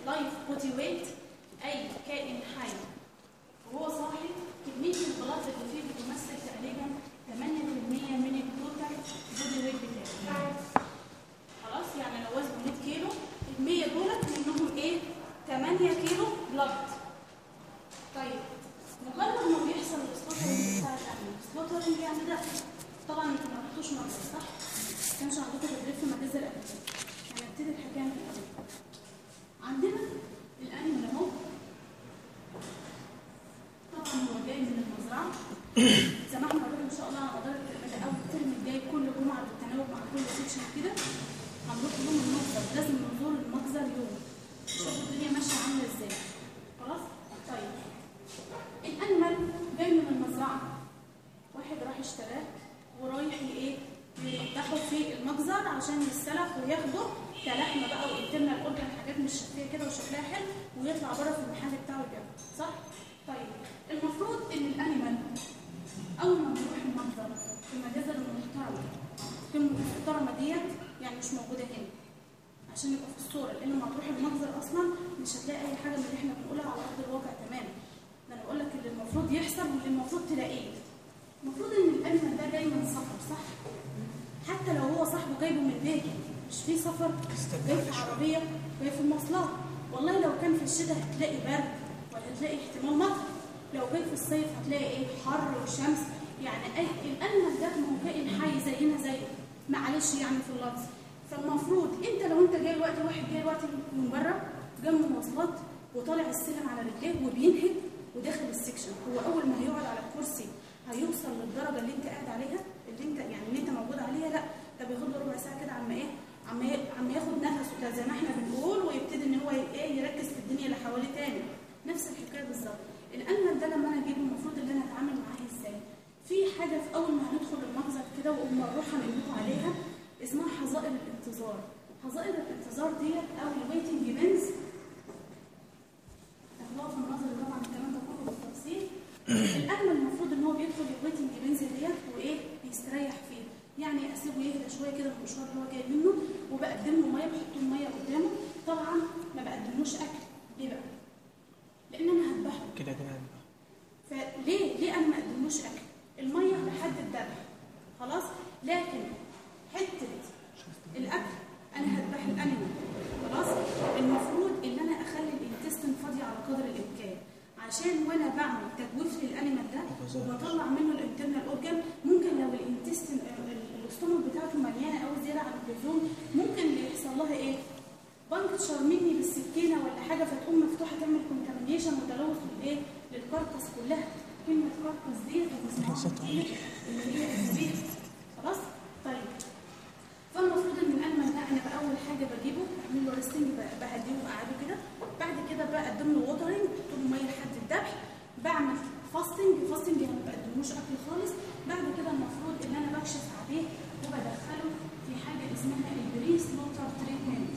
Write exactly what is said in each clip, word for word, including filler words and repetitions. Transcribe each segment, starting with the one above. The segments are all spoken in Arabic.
لايف بودي ويت، اي كائن حي وهو صاحي كميه البلاط اللي فيه بتمثل تقريبا ثمانية بالمية من التوتال بودي ويت بتاعه. خلاص، يعني لو وزنه مية كيلو، ال مية دولت منهم ايه؟ ثمانية كيلو بلاد. طيب مجرد ما بيحصل السلوترنج بتاع الانيمال، السلوترنج يعني ده طبعا انتوا ما رحتوش مجزر صح؟ ما كانش عندكم تدريب في مجازر قبل كده. هنبتدي الحكايه من الاول. عندنا الانيمال اهو، طبعا هو جاي من المزرعه. زي ما احنا هنروح ان شاء الله على مدار اول الترم الجاي كل جمعه بالتناوب مع كل سيكشن كده هنروح يوم المخزر، لازم نزور المخزر يوم نشوف الدنيا ماشيه عامله ازاي. خلاص؟ طيب الانيمال جاي من المزرعه، واحد راح اشتراه ورايح ايه؟ يذبحه في المجزر عشان يتسلخ وياخده كلحمه بقى وانترنال اورجان، حاجات مش شكليه كده وشكلها حلو، ويطلع بره في المحل بتاعه يبيعه صح؟ طيب المفروض ان الانيمال اول ما بيروح المجزر في المجازر المحترمه، الكلمه المحترمه ديت يعني مش موجوده هنا عشان يبقى في الصوره، لان لما تروح المجزر اصلا مش هتلاقي اي حاجه من اللي احنا بنقولها على ارض الواقع تماما. ده انا بقول لك اللي المفروض يحصل واللي المفروض تلاقيه. المفروض ان الانيمال ده جاي من سفر صح؟ حتى لو هو صاحبه جايبه من بيته، مش في سفر، جاي في عربيه، جاي في المواصلات. والله لو كان في الشتاء هتلاقي برد ولا هتلاقي احتمال مطر، لو جاي في الصيف هتلاقي ايه؟ حر وشمس. يعني اي الانيمال ده ما هو كائن حي زينا زيه، معلش يعني في اللفظ. فالمفروض انت لو انت جاي دلوقتي، واحد جاي دلوقتي من بره جاي من المواصلات وطالع السلم على رجليه وبينهج وداخل السكشن، هو اول ما هيقعد على الكرسي هيوصل للدرجه اللي انت قاعد عليها، اللي انت يعني اللي انت موجود عليها؟ لا، ده بياخد له ربع ساعه كده عم ايه؟ عم عم ياخد نفسه كده زي ما احنا بنقول، ويبتدي ان هو ايه؟ يركز في الدنيا اللي حواليه تاني. نفس الحكايه بالظبط. الانيمال ده لما انا اجيبه المفروض ان انا اتعامل معاه ازاي؟ في حاجه في اول ما هندخل المخزن كده واول ما نروح هنقول عليها اسمها حظائر الانتظار. حظائر الانتظار ديت او الويتنج بينز، هتلاقوا في المناظر طبعا الكلام ده كله بالتفصيل. الانيمال المفروض ان هو بيدخل الويتنج بينز ديت وايه؟ بيستريح فيه، يعني اسيبه يهدى شويه كده في المشوار اللي هو جاي منه، وبقدم له ميه، بحط له ميه قدامه. طبعا ما بقدملوش اكل، ليه بقى؟ لان انا هذبحه كده كده هذبحه. فليه ليه انا ما اقدملوش اكل؟ الميه لحد الذبح خلاص، لكن حته الاكل انا هذبح الانيمال خلاص. المفروض ان انا اخلي الانتستين فاضي على قدر الامكان، عشان وانا بعمل تجويف للانيمال ده وبطلع منه الانترنال اورجان، ممكن لو الانتستين الاستومك بتاعته مليانه قوي زياده عن اللزوم، ممكن اللي يحصل لها ايه؟ بنكتشر مني بالسكينه ولا حاجه، فتقوم مفتوحه تعمل كونتامينيشن وتلوث للايه؟ للكاركس كلها. كلمه كاركس ديت هتسمعوها كتير اللي هي الذبيح خلاص. طيب فالمفروض ان الانيمال ده انا باول حاجه بجيبه بعمل له ريستنج، بهديه وبقعده كده. بعد كده بقدم له ووترنج، بحط له ميه لحد الذبح. بعمل فاستنج، فاستنج يعني ما بقدملوش اكل خالص. بعد كده المفروض ان انا بكشف عليه وبدخله في حاجه اسمها البري سلوتر تريتمنت.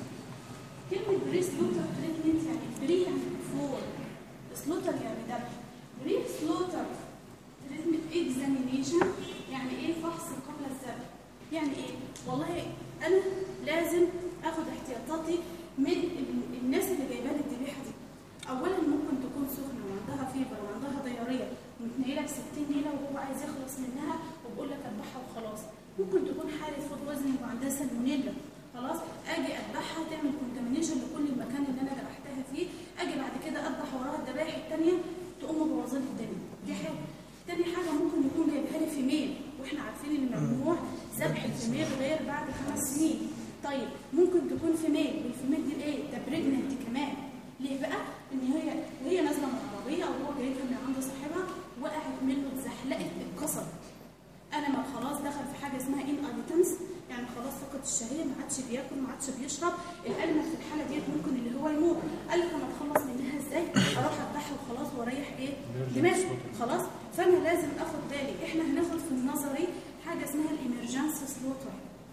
كلمه بري سلوتر تريتمنت يعني بري يعني بيفور، سلوتر يعني ذبح. بري سلوتر تريتمنت اكزامينيشن يعني ايه؟ فحص قبل الذبح. يعني ايه؟ والله انا لازم اخد احتياطاتي من الناس اللي جايبه لي الذبيحه دي. اولا ممكن تكون سخنه وعندها فيبر وعندها ضياريه ومتنيله ب ستين نيله وهو عايز يخلص منها وبقول لك اذبحها وخلاص. ممكن تكون حاله فوق وزن وعندها سالمونيلا خلاص، اجي اذبحها تعمل كونتامينيشن لكل المكان اللي انا ذبحتها فيه. اجي بعد كده اذبح وراها الذبائح الثانيه تقوم مبوظه لي الدنيا. دي حاجه. ثاني حاجه ممكن يكون جايبها لي فيميل، واحنا عارفين ان ممنوع ذبح الفيميل غير بعد خمس سنين. طيب ممكن تكون فيميل، والفيميل دي ايه؟ ده بريجننت كمان. ليه بقى؟ ان هي وهي نازله من العربيه او هو جايبها من عند صاحبها وقعت منه، اتزحلقت، اتكسرت. انا ما خلاص دخل في حاجه اسمها ان اديتنس، يعني خلاص فقد الشهيه، ما عادش بياكل، ما عادش بيشرب. الانيمال في الحاله ديت ممكن اللي هو يموت. قال لك انا اتخلص منها ازاي؟ اروح اذبحها وخلاص واريح ايه؟ دماغي خلاص. فانا لازم اخد بالي. احنا هناخد في النظري حاجه اسمها الامرجنسي سلوتر.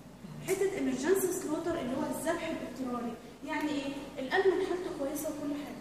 حته امرجنسي سلوتر اللي هو الذبح الاضطراري. يعني ايه؟ الانيمال حالته كويسه وكل حاجه،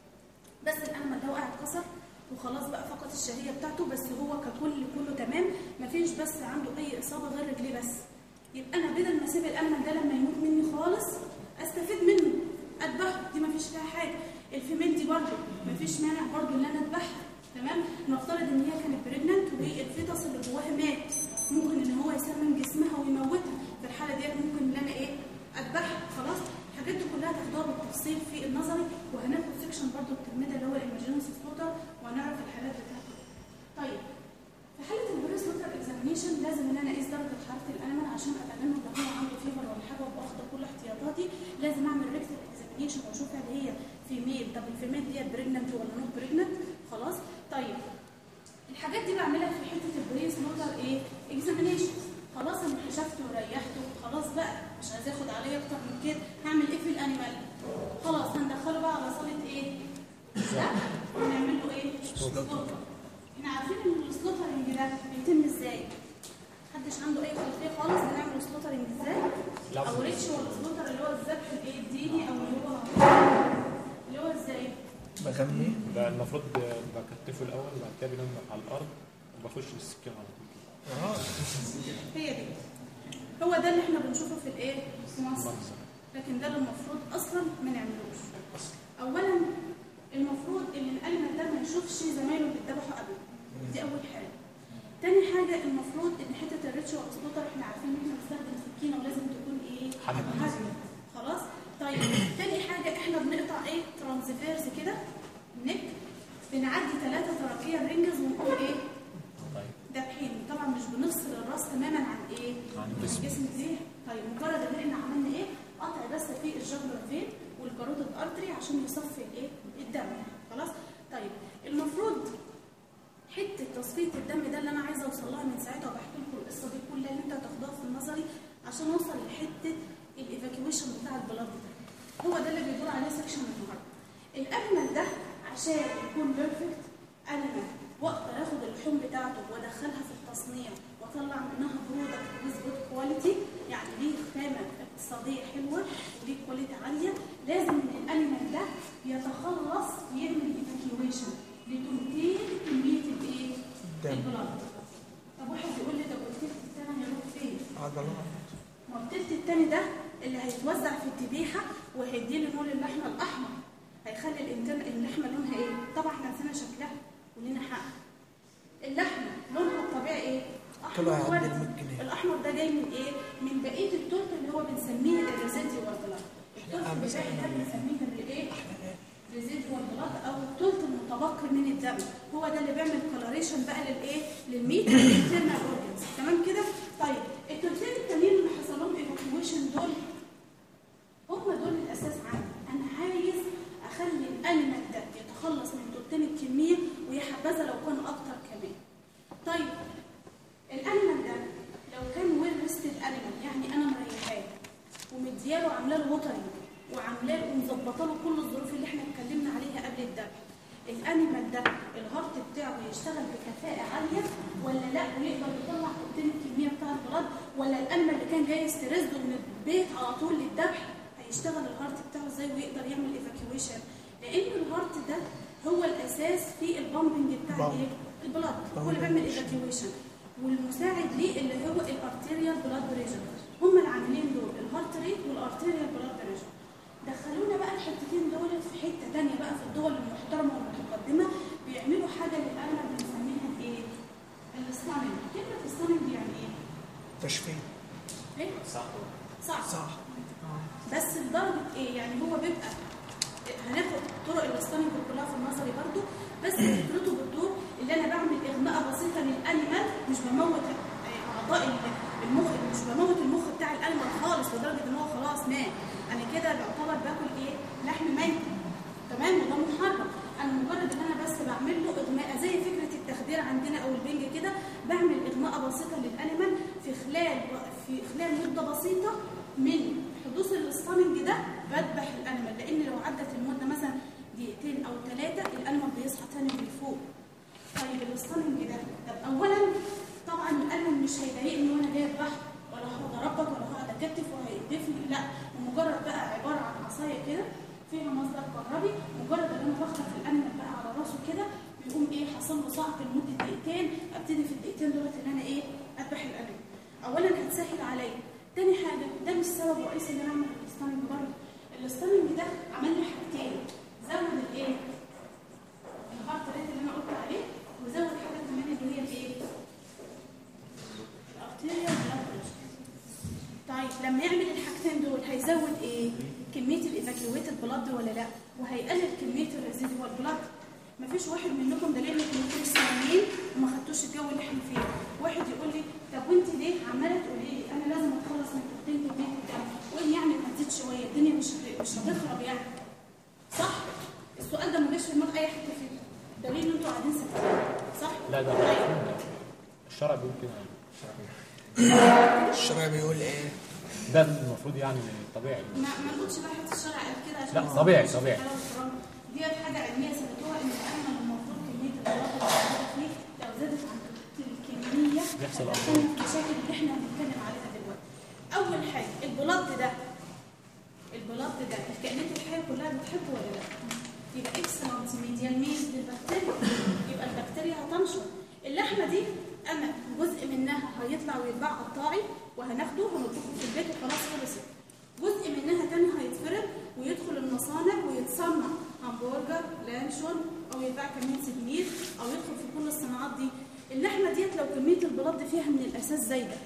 بس الانيمال ده وقع اتكسر وخلاص بقى فقد الشهيه بتاعته، بس هو ككل كله تمام، مفيش بس عنده اي اصابه غير رجليه بس. يبقى انا بدل ما اسيب الانيمال ده لما يموت مني خالص استفيد منه، اذبحه، دي مفيش فيها حاجه. الفيميل دي برضه مفيش مانع برضه ان انا اذبحها، تمام؟ نفترض ان هي كانت بريجننت والفيتس اللي جواها مات، ممكن ان هو يسمم جسمها ويموتها، في الحاله ديت ممكن ان انا ايه؟ اذبحها. خلاص؟ الحاجات دي كلها تاخدوها بالتفصيل في النظري، وهناخد سيكشن برضه الترم ده اللي هو الامرجنسي سلوتر وهنعرف الحالات بتاعته. طيب في حاله البري سلوتر اكزامينيشن لازم ان انا اقيس درجه حراره الانيمال عشان اتجنب لو هو عنده فيبر ولا حاجه وابقى واخده كل احتياطاتي. لازم اعمل ريكتال اكزامينيشن واشوف هل هي فيميل، طب الفيميل دي بريجننت ولا نوت بريجننت. خلاص؟ طيب الحاجات دي بعملها في حته البري سلوتر ايه؟ اكزامينيشن. خلاص انا كشفته وريحته، خلاص بقى مش عايز اخد عليه اكتر من كده، هعمل ايه في الانيمال؟ خلاص هندخله بقى على صاله ايه؟ لا ونعمل له ايه؟ سلوتر. احنا عارفين ان السلوترنج ده بيتم ازاي؟ محدش عنده اي خلفيه خالص بنعمل سلوترنج ازاي؟ او ريتش ولا سلوتر اللي هو الذبح الايه الديني او اللي هو اللي هو ازاي؟ بغمي ده المفروض بكتفه الاول وبعد كده بنام على الارض وبخش بالسكين على طول. اه هي دي، هو ده اللي احنا بنشوفه في الايه؟ في مصر. لكن ده اللي المفروض اصلا ما نعملوش. اولا المفروض ان الانيمال ده ما يشوفش زمايله بيتذبحوا قبل، دي اول حاجه. تاني حاجه المفروض ان حته الريتشوال سلوتر احنا عارفين ان احنا بنستخدم سكينه ولازم تكون ايه؟ حاميه. خلاص؟ طيب تاني حاجه احنا بنقطع ايه؟ ترانسفيرز كده نك، بنعدي ثلاثه تراكيه رينجز ونقول ايه؟ ذابحين. طبعا مش بنفصل الراس تماما عن ايه؟ عن الجسم دي. طيب مجرد ان احنا عملنا ايه؟ قطع بس في الجاجولار فين والكاروتيد ارتري عشان يصفي الايه؟ الدم. خلاص؟ طيب المفروض حته تصفيه الدم ده اللي انا عايزه اوصل لها من ساعتها وبحكي لكم القصه دي كلها اللي انت هتاخدوها في النظري عشان اوصل لحته الايفاكيويشن بتاع البلاد ده. هو ده اللي بيدور عليه سكشن النهارده. الانيمال ده عشان يكون بيرفكت انيمال واقدر اخد اللحوم بتاعته وادخلها في التصنيع واطلع منها برودكت ويز جود كواليتي، يعني ليه خامه اقتصاديه حلوه وليه كواليتي عاليه، لازم ان الانيمال ده يتخلص ويعمل ايفاكيويشن لتنتين كميه الايه؟ البلاد. طب واحد يقول لي طب والتلت الثاني هيروح فين؟ عضلات. ما التلت الثاني ده اللي هيتوزع في الذبيحه وهيدي لي لون اللحمه الاحمر، هيخلي الانتان اللحمه لونها ايه؟ طبعا احنا نسينا شكلها ولينا حق. اللحمه لونها الطبيعي ايه؟ احمر وردي. الاحمر ده جاي من ايه؟ من بقيه التورت اللي هو بنسميه الريزيديوال بلاد. التورت اللي باقي ده بنسميه الايه؟ ريزيديوال بلاد او التورت المتبقي من الدم، هو ده اللي بيعمل كولوريشن بقى للايه؟ للميت والانترنال اورجنز. تمام كده؟ طيب التورتين التانيين اللي حصل لهم ايفاكيويشن دول هم دول الاساس عندي. انا عايز اخلي الانيمال ده يتخلص من تورتين الكميه ويا حبذا لو كان اكتر كمان. طيب الانيمال ده لو كان ويل ريستد انيمال، يعني انا مريحاه ومدياله عامله له ووترنج وعامله له ومظبطه له كل الظروف اللي احنا اتكلمنا عليها قبل الذبح، الانيمال ده الهارت بتاعه يشتغل بكفاءه عاليه ولا لا ويقدر يطلع تورتين الكميه بتاع البلاد، ولا الانيمال اللي كان جاي يسترزه من البيت على طول للذبح هيشتغل الهارت بتاعه ازاي ويقدر يعمل ايفاكيويشن؟ لان الهارت ده هو الاساس في البامبنج بتاع الايه؟ البلاد، هو اللي بيعمل ايفاكيويشن، والمساعد ليه اللي هو الارتيريال بلاد بريشر. هم العاملين دول الهارت ريت والارتيريال بلاد بريشر. دخلونا بقى الحتتين دول في حته ثانيه بقى في الدول المحترمه والمتقدمه بيعملوا حاجه للانيمال بنسميها ايه؟ الستاننج. كلمه الستاننج يعني ايه؟ تشفين. ايه؟ صح صح صح. بس لدرجه ايه؟ يعني هو بيبقى هناخد طرق الستاننج كلها في النظري برضو، بس فكرته بتدور اللي انا بعمل اغماء بسيطه للانيمال، مش بموت اعضاء المخ، مش بموت المخ بتاع الانيمال خالص لدرجه ان هو خلاص مات. انا كده بعتبر باكل ايه؟ لحم ميت. تمام؟ وده محرم. انا مجرد ان انا بس بعمل له اغماء زي فكره التخدير عندنا او البنج كده، بعمل اغماء بسيطه للانيمال في خلال في خلال مده بسيطه من حدوث الستاننج ده بذبح الانيمال، لان لو عدت المده مثلا دقيقتين او ثلاثه الانيمال بيصحى ثاني ويفوق. طيب الستاننج ده طب اولا طبعا الانيمال مش هيضايقني وانا جاي اذبحه ولا هقعد اربط ولا هقعد اكتف وهيدفني، لا، ومجرد بقى عباره عن عصايه كده فيها مصدر كهربي، مجرد ان انا بخطف الانيمال بقى على راسه كده بيقوم ايه؟ حصل له صعق لمده دقيقتين، ابتدي في الدقيقتين دولت ان انا ايه؟ اذبح الانيمال. اولا هتسهل عليا. تاني حاجه ده مش سبب رئيسي ان انا اعمل الستاننج برضه. الاستاننج ده عمل لي حاجتين، زود الايه؟ الهارت ريت اللي انا قلت عليه، وزود حاجه كمان اللي هي الايه؟ الارتيريال بلاد بريشر. طيب لما يعمل الحاجتين دول هيزود ايه؟ كميه الايفاكيويتد بلاد ولا لا؟ وهيقلل كميه الريزيدوال بلاد. مفيش واحد منكم ده ليه انكم سنين وما خدتوش الجو اللي احنا فيه. واحد يقول لي طب وانت ليه عماله تقولي لي انا لازم اتخلص من تحطين كميه الدم؟ وان يعني ما تزيد شويه الدنيا مش مش هتخرب يعني. صح؟ السؤال ده ما جاش في دماغ اي حد فيكم. دليل ان انتوا قاعدين ساكتين. صح؟ لا ده طيب. الشرع بيقول كده. الشرع بيقول ايه؟ ده المفروض يعني طبيعي. ما ما نقولش بقى حته الشرع قال كده عشان لا طبيعي طبيعي. دي حاجه علميه ثبتوها ان الامل المفروض كميه البلاطه اللي موجوده فيه لو زادت عن الكميه بيحصل هتكون المشاكل اللي احنا هنتكلم عليها دلوقتي. اول حاجه البلاط ده البلاط ده الكائنات الحيه كلها بتحبه ولا لا؟ يبقى اكسلنت ميديال ميز للبكتيريا، يبقى البكتيريا هتنشر. اللحمه دي انا جزء منها هيطلع ويتباع قطاعي وهناخده هنطبخه في البيت وخلاص خلصت. جزء منها تاني هيتفرد ويدخل المصانع ويتصنع همبرجر، لانشون، او يتباع كمان سجمير، او يدخل في كل الصناعات دي. اللحمه ديت لو كميه البلد فيها من الاساس زايده،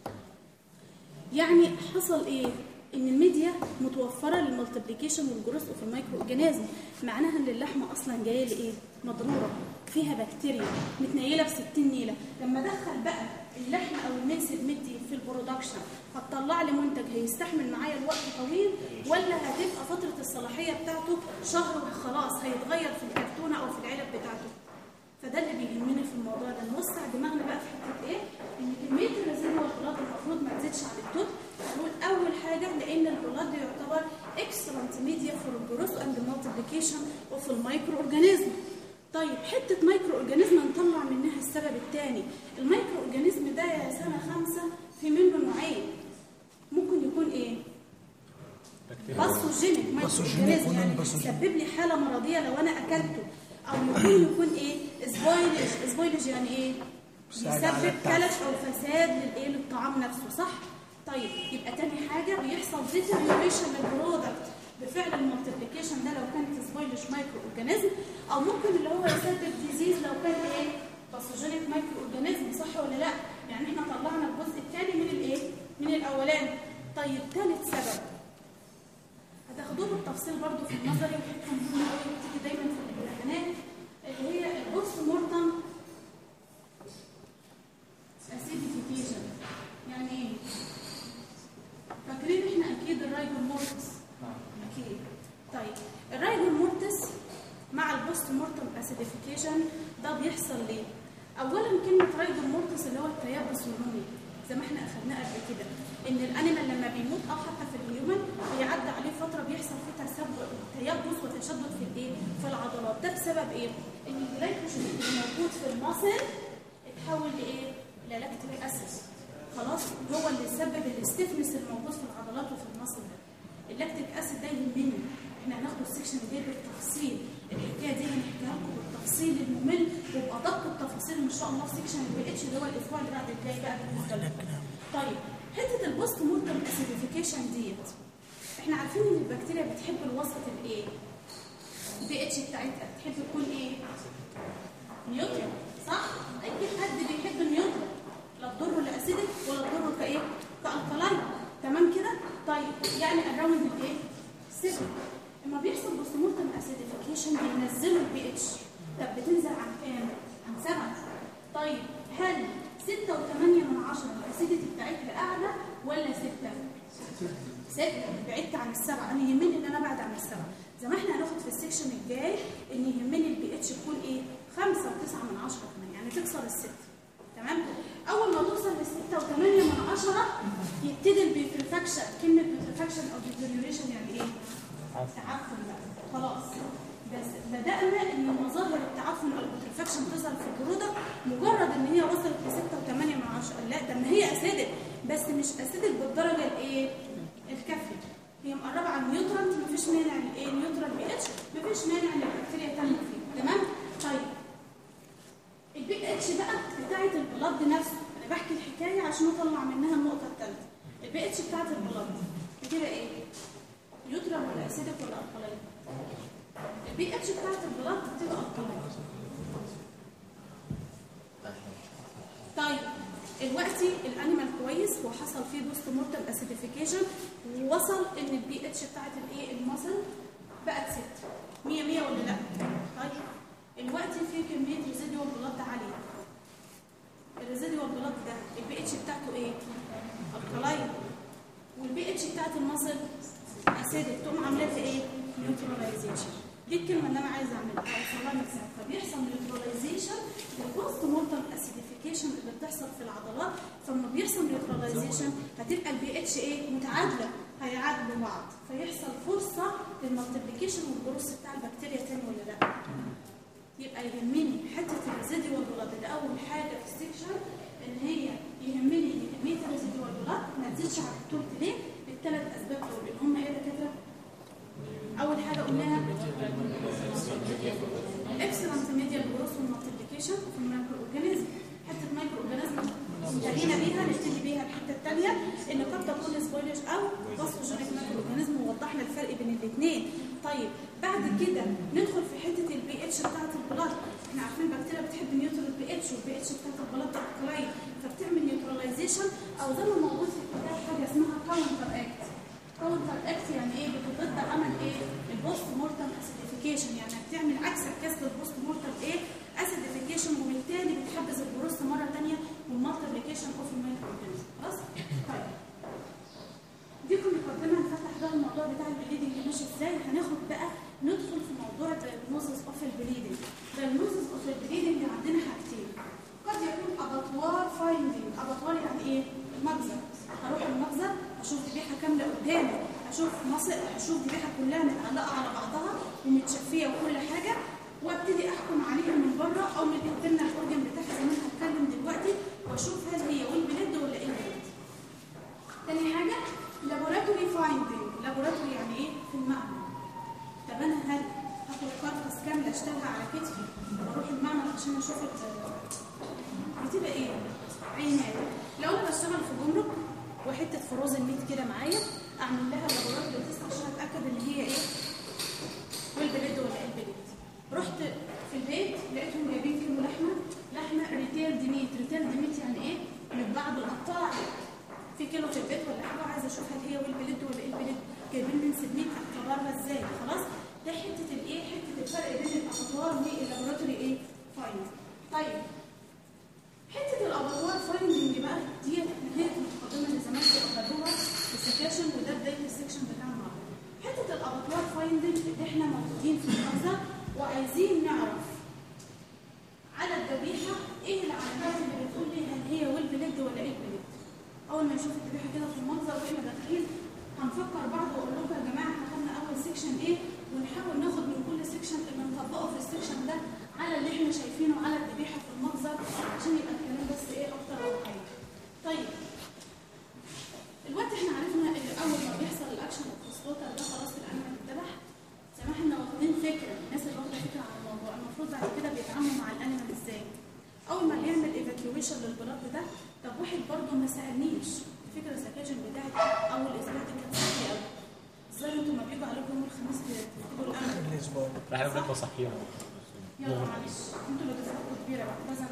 يعني حصل ايه؟ ان الميديا متوفره للمالتيبليكيشن والجروث في المايكرو اورجانيزم، معناها ان اللحمه اصلا جايه لايه؟ مضروره، فيها بكتيريا متنيله ب ستين نيله. لما ادخل بقى اللحمه او المنسف مدي في البرودكشن هتطلع لي منتج هيستحمل معايا الوقت طويل، ولا هتبقى فتره الصلاحيه بتاعته شهر وخلاص هيتغير في الكرتونه او في العلب بتاعته. فده اللي بيهمني في الموضوع ده، نوسع دماغنا بقى في حته ايه؟ ان كميه الريزيدوال بلاد المفروض ما تزيدش عن التوت. هنقول اول حاجه لان البلاد يعتبر اكسلنت ميديا فور الجروث اند مالتيبليكيشن وفي المايكرو اورجانيزم. طيب حته مايكرو اورجانيزم نطلع منها السبب الثاني. المايكرو اورجانيزم ده يا سنه خمسه في منه نوعين. ممكن يكون ايه؟ باثوجينيك مايكرو اورجانيزم، يعني يسبب لي حاله مرضيه لو انا اكلته، او يكون يكون ايه؟ سبويلج. سبويلج يعني ايه؟ يسبب كلف او فساد للايه؟ للطعام نفسه. صح؟ طيب يبقى تاني حاجه بيحصل ديتيريوريشن للبرودكت بفعل المالتيبليكيشن ده لو كانت سبويلج مايكرو اورجانيزم، او ممكن اللي هو يسبب ديزيز لو كان ايه؟ باثوجينيك مايكرو اورجانيزم. صح ولا لا؟ يعني احنا طلعنا الجزء الثاني من الايه؟ من الاولاني. طيب ثالث سبب هتاخدوه بالتفصيل برضو في النظري، وحته مهمه قوي بتيجي دايما في الامتحانات، اللي هي البوست مورتم اسيديفيكيشن. يعني ايه؟ فاكرين احنا اكيد الرايجور مورتس؟ اكيد. طيب الرايجور مورتس مع البوست مورتم اسيديفيكيشن ده بيحصل ليه؟ اولا كلمه رايجور مورتس اللي هو التيبس الهرموني زي ما احنا اخذناه قبل كده، ان الانيمال لما بيموت او حتى في الهيومن بيعدي عليه فتره بيحصل فيه تسبب تيبس وتشدد في الايه؟ في العضلات. ده بسبب ايه؟ ان الجلايكوجين اللي موجود في المصل اتحول لايه؟ للاكتيك اسيد. خلاص؟ هو اللي سبب الاستفنس الموجود في العضلات وفي المصل ده. اللاكتيك اسيد ده يهمني، احنا هناخد السكشن الجاي بالتفصيل. الحكايه دي هنحكيها لكم بالتفصيل الممل وبادق التفاصيل ان شاء الله في سكشن البي اتش اللي هو الاسبوع اللي بعد الجاي بقى بالنسبه لكم. طيب حته البوست مورتم اسيديفيكيشن ديت احنا عارفين ان البكتيريا بتحب الوسط الايه؟ البي اتش بتاعتها بتحب تكون ايه؟ نيوترال. صح؟ اكيد حد بيحب النيوترال، لا تضره لاسيدك ولا تضره كايه؟ كالكلاين. تمام كده؟ طيب يعني اراوند الايه؟ سيفن. لما بيحصل بوست مورتم اسيديفيكيشن بينزلوا البي اتش. طب بتنزل عن كام؟ عن سبعه. طيب هل ستة وثمانية من عشرة الاسيديتي بتاعتها اعلى ولا ستة؟ ستة. بعدت عن السبعة. انا يهمني ان انا ابعد عن السبعة. زي ما احنا هناخد في السكشن الجاي ان يهمني البي اتش تكون ايه؟ خمسة وتسعة من عشرة كمان، يعني تكسر الستة. تمام؟ اول ما توصل لستة وثمانية من عشرة يبتدي البيترفاكشن. كلمة بيترفاكشن او ديتيريوريشن يعني ايه؟ تعفن بقى. خلاص. بس بدأنا ان مظاهر التعفن او البيترفاكشن تظهر في البرودكت مجرد ان هي وصلت ل ستة وثمانية من عشرة. لا ده ما هي اسيدك، بس مش اسيدك بالدرجه الايه؟ الكافيه. هي مقربه على النيوترال، مفيش مانع الايه؟ نيوترال بي اتش، مفيش مانع ان البكتيريا تنمو فيه. تمام؟ طيب البي اتش بقى بتاعت البلد نفسه، انا بحكي الحكايه عشان اطلع منها النقطه الثالثه. البي اتش بتاعت البلد بتبقى ايه؟ نيوترال ولا اسيدك ولا القليل؟ البي اتش بتاعت البلاد بتبقى القليل. طيب دلوقتي الانيمال كويس وحصل فيه بوست مورتم اسيديفيكيشن ووصل ان البي اتش بتاعت الايه المصل بقت ستة مية مية ولا لا؟ طيب دلوقتي في كميه ريزيديوال بلاد عاليه. الريزيديوال بلاد ده البي اتش بتاعته ايه؟ القليل. والبي اتش بتاعت المصل اسيدك، تقوم عامله لها ايه؟ نيوتراليزيشن. دي الكلمه اللي انا عايزه اعملها اوصلها لك. فبيحصل نيوتراليزيشن للبوست مورتم اسيديفيكيشن اللي بتحصل في العضلات. فلما بيحصل نيوتراليزيشن هتبقى البي اتش ايه؟ متعادله، هيعادلوا بعض، فيحصل فرصه للمالتيبليكيشن والجروث بتاع البكتيريا تاني ولا لا؟ يبقى يهمني حته الريزيديوال بلاد ده اول حاجه في السكشن، ان هي يهمني ان كميه الريزيديوال بلاد ما تزيدش عن التلت. ليه؟ بالثلاث اسباب دول اللي هم ايه يا دكاتره؟ اول حاجه قلناها الاكسلنت ميديال جروث والمالتيبليكيشن في المايكرو اورجانيزم. حته المايكرو اورجانيزم انتهينا بيها، نبتدي بيها الحته الثانيه ان قد تكون سبويلج او باثوجينيك مايكرو اورجانيزم، ووضحنا الفرق بين الاثنين. طيب بعد كده ندخل في حته البي اتش بتاعت البلاد. احنا عارفين البكتيريا بتحب نيوترال البي اتش، والبي اتش بتاعت البلاد قليل، فبتعمل نيوتراليزيشن او زي ما موجود في الكتاب حاجه اسمها كاونتر اكت. كاونتر اكت يعني ايه؟ بتضد عمل ايه؟ البوست مورتم اسيديفيكيشن، يعني بتعمل عكس الكاس للبوست مورتم ايه؟ اسيديفيكيشن، وبالتالي بتحبس البروست مره ثانيه والمالتيبليكيشن اوف المايكرو اورجانيزم. خلاص؟ طيب دي كنا مقدمه نفتح بقى الموضوع بتاع البليدنج ماشي ازاي. هناخد بقى ندخل في موضوع الدايجنوزس اوف البليدنج. الدايجنوزس اوف البليدنج عندنا حاجتين. قد يكون اباطوار فايندنج. اباطوار يعني ايه؟ المجزر. هروح المجزر اشوف ذبيحه كامله قدامي، اشوف مصر، اشوف ذبيحه كلها متعلقه على بعضها ومتشفيه وكل حاجه، وابتدي احكم عليها من بره او من الانترنال اورجن بتاعها زي ما انا هتكلم دلوقتي، واشوف هل هي ويل بليد ولا ايه البليد. تاني حاجه لابوراتوري فايندنج. لابوراتوري يعني ايه؟ في المعمل. طب انا هل هاخد كاركس كامله اشتغلها على كتفي واروح المعمل عشان اشوف بتبقى ايه؟ عينات. لو انا بشتغل في جمرك وحته فروزن ميت كده معايا، اعمل لها لابوراتوري تيست عشان اتاكد ان هي ايه؟ والبلد ولا ايه البلد. رحت في البيت لقيتهم جايبين كيلو لحمه، لحمه ريتيل ديميت. ريتيل ديميت يعني ايه؟ متباع بالقطاع. في كيلو في البيت ولا حاجه، عايزه اشوف هل هي والبلد ولا ايه البلد. جايبين من سبميت اختبارها ازاي؟ خلاص؟ ده حته الايه؟ حته الفرق بين الاباطوار واللابوراتوري ايه؟ فايند. طيب حته الاباطوار فايندنج بقى ديت نهايه المقدمه اللي زمانكم اخدوها في السكاشن، وده بدايه السكشن بتاعنا. حته الاباطوار فايندنج اللي احنا موجودين في المخزن وعايزين نعرف على الذبيحه ايه العلامات اللي بتقول لي هل هي والبلد ولا ايه البلد. اول ما نشوف الذبيحه كده في المنظر واحنا داخلين هنفكر بعض واقول لكم يا جماعه احنا خدنا اول سكشن ايه، ونحاول ناخد من كل سكشن اللي نطبقه في السكشن ده على اللي احنا شايفينه على الذبيحه في المنظر عشان يبقى الكلام بس ايه اكتر واقعيه. طيب دلوقتي احنا عرفنا ان اول ما بيحصل الاكشن الفوسفوتر ده خلاص الانيمال اتذبح. زي ما احنا واخدين فكره، الناس اللي واخده فكره عن الموضوع المفروض بعد كده بيتعاملوا مع الانيمال ازاي. اول ما بيعمل ايفاكيويشن للبلاد ده، طب واحد برضه ما سالنيش فكره السكاجن بتاعت اول اسبوع دي كانت صحيه قوي. ازاي انتوا ما بيجوا عليكم يوم الخميس بتجيبوا الامل الاسبوع احنا بنبقى صحيين. يلا معلش انتوا اللي دفعتوا كبيره بقى لازم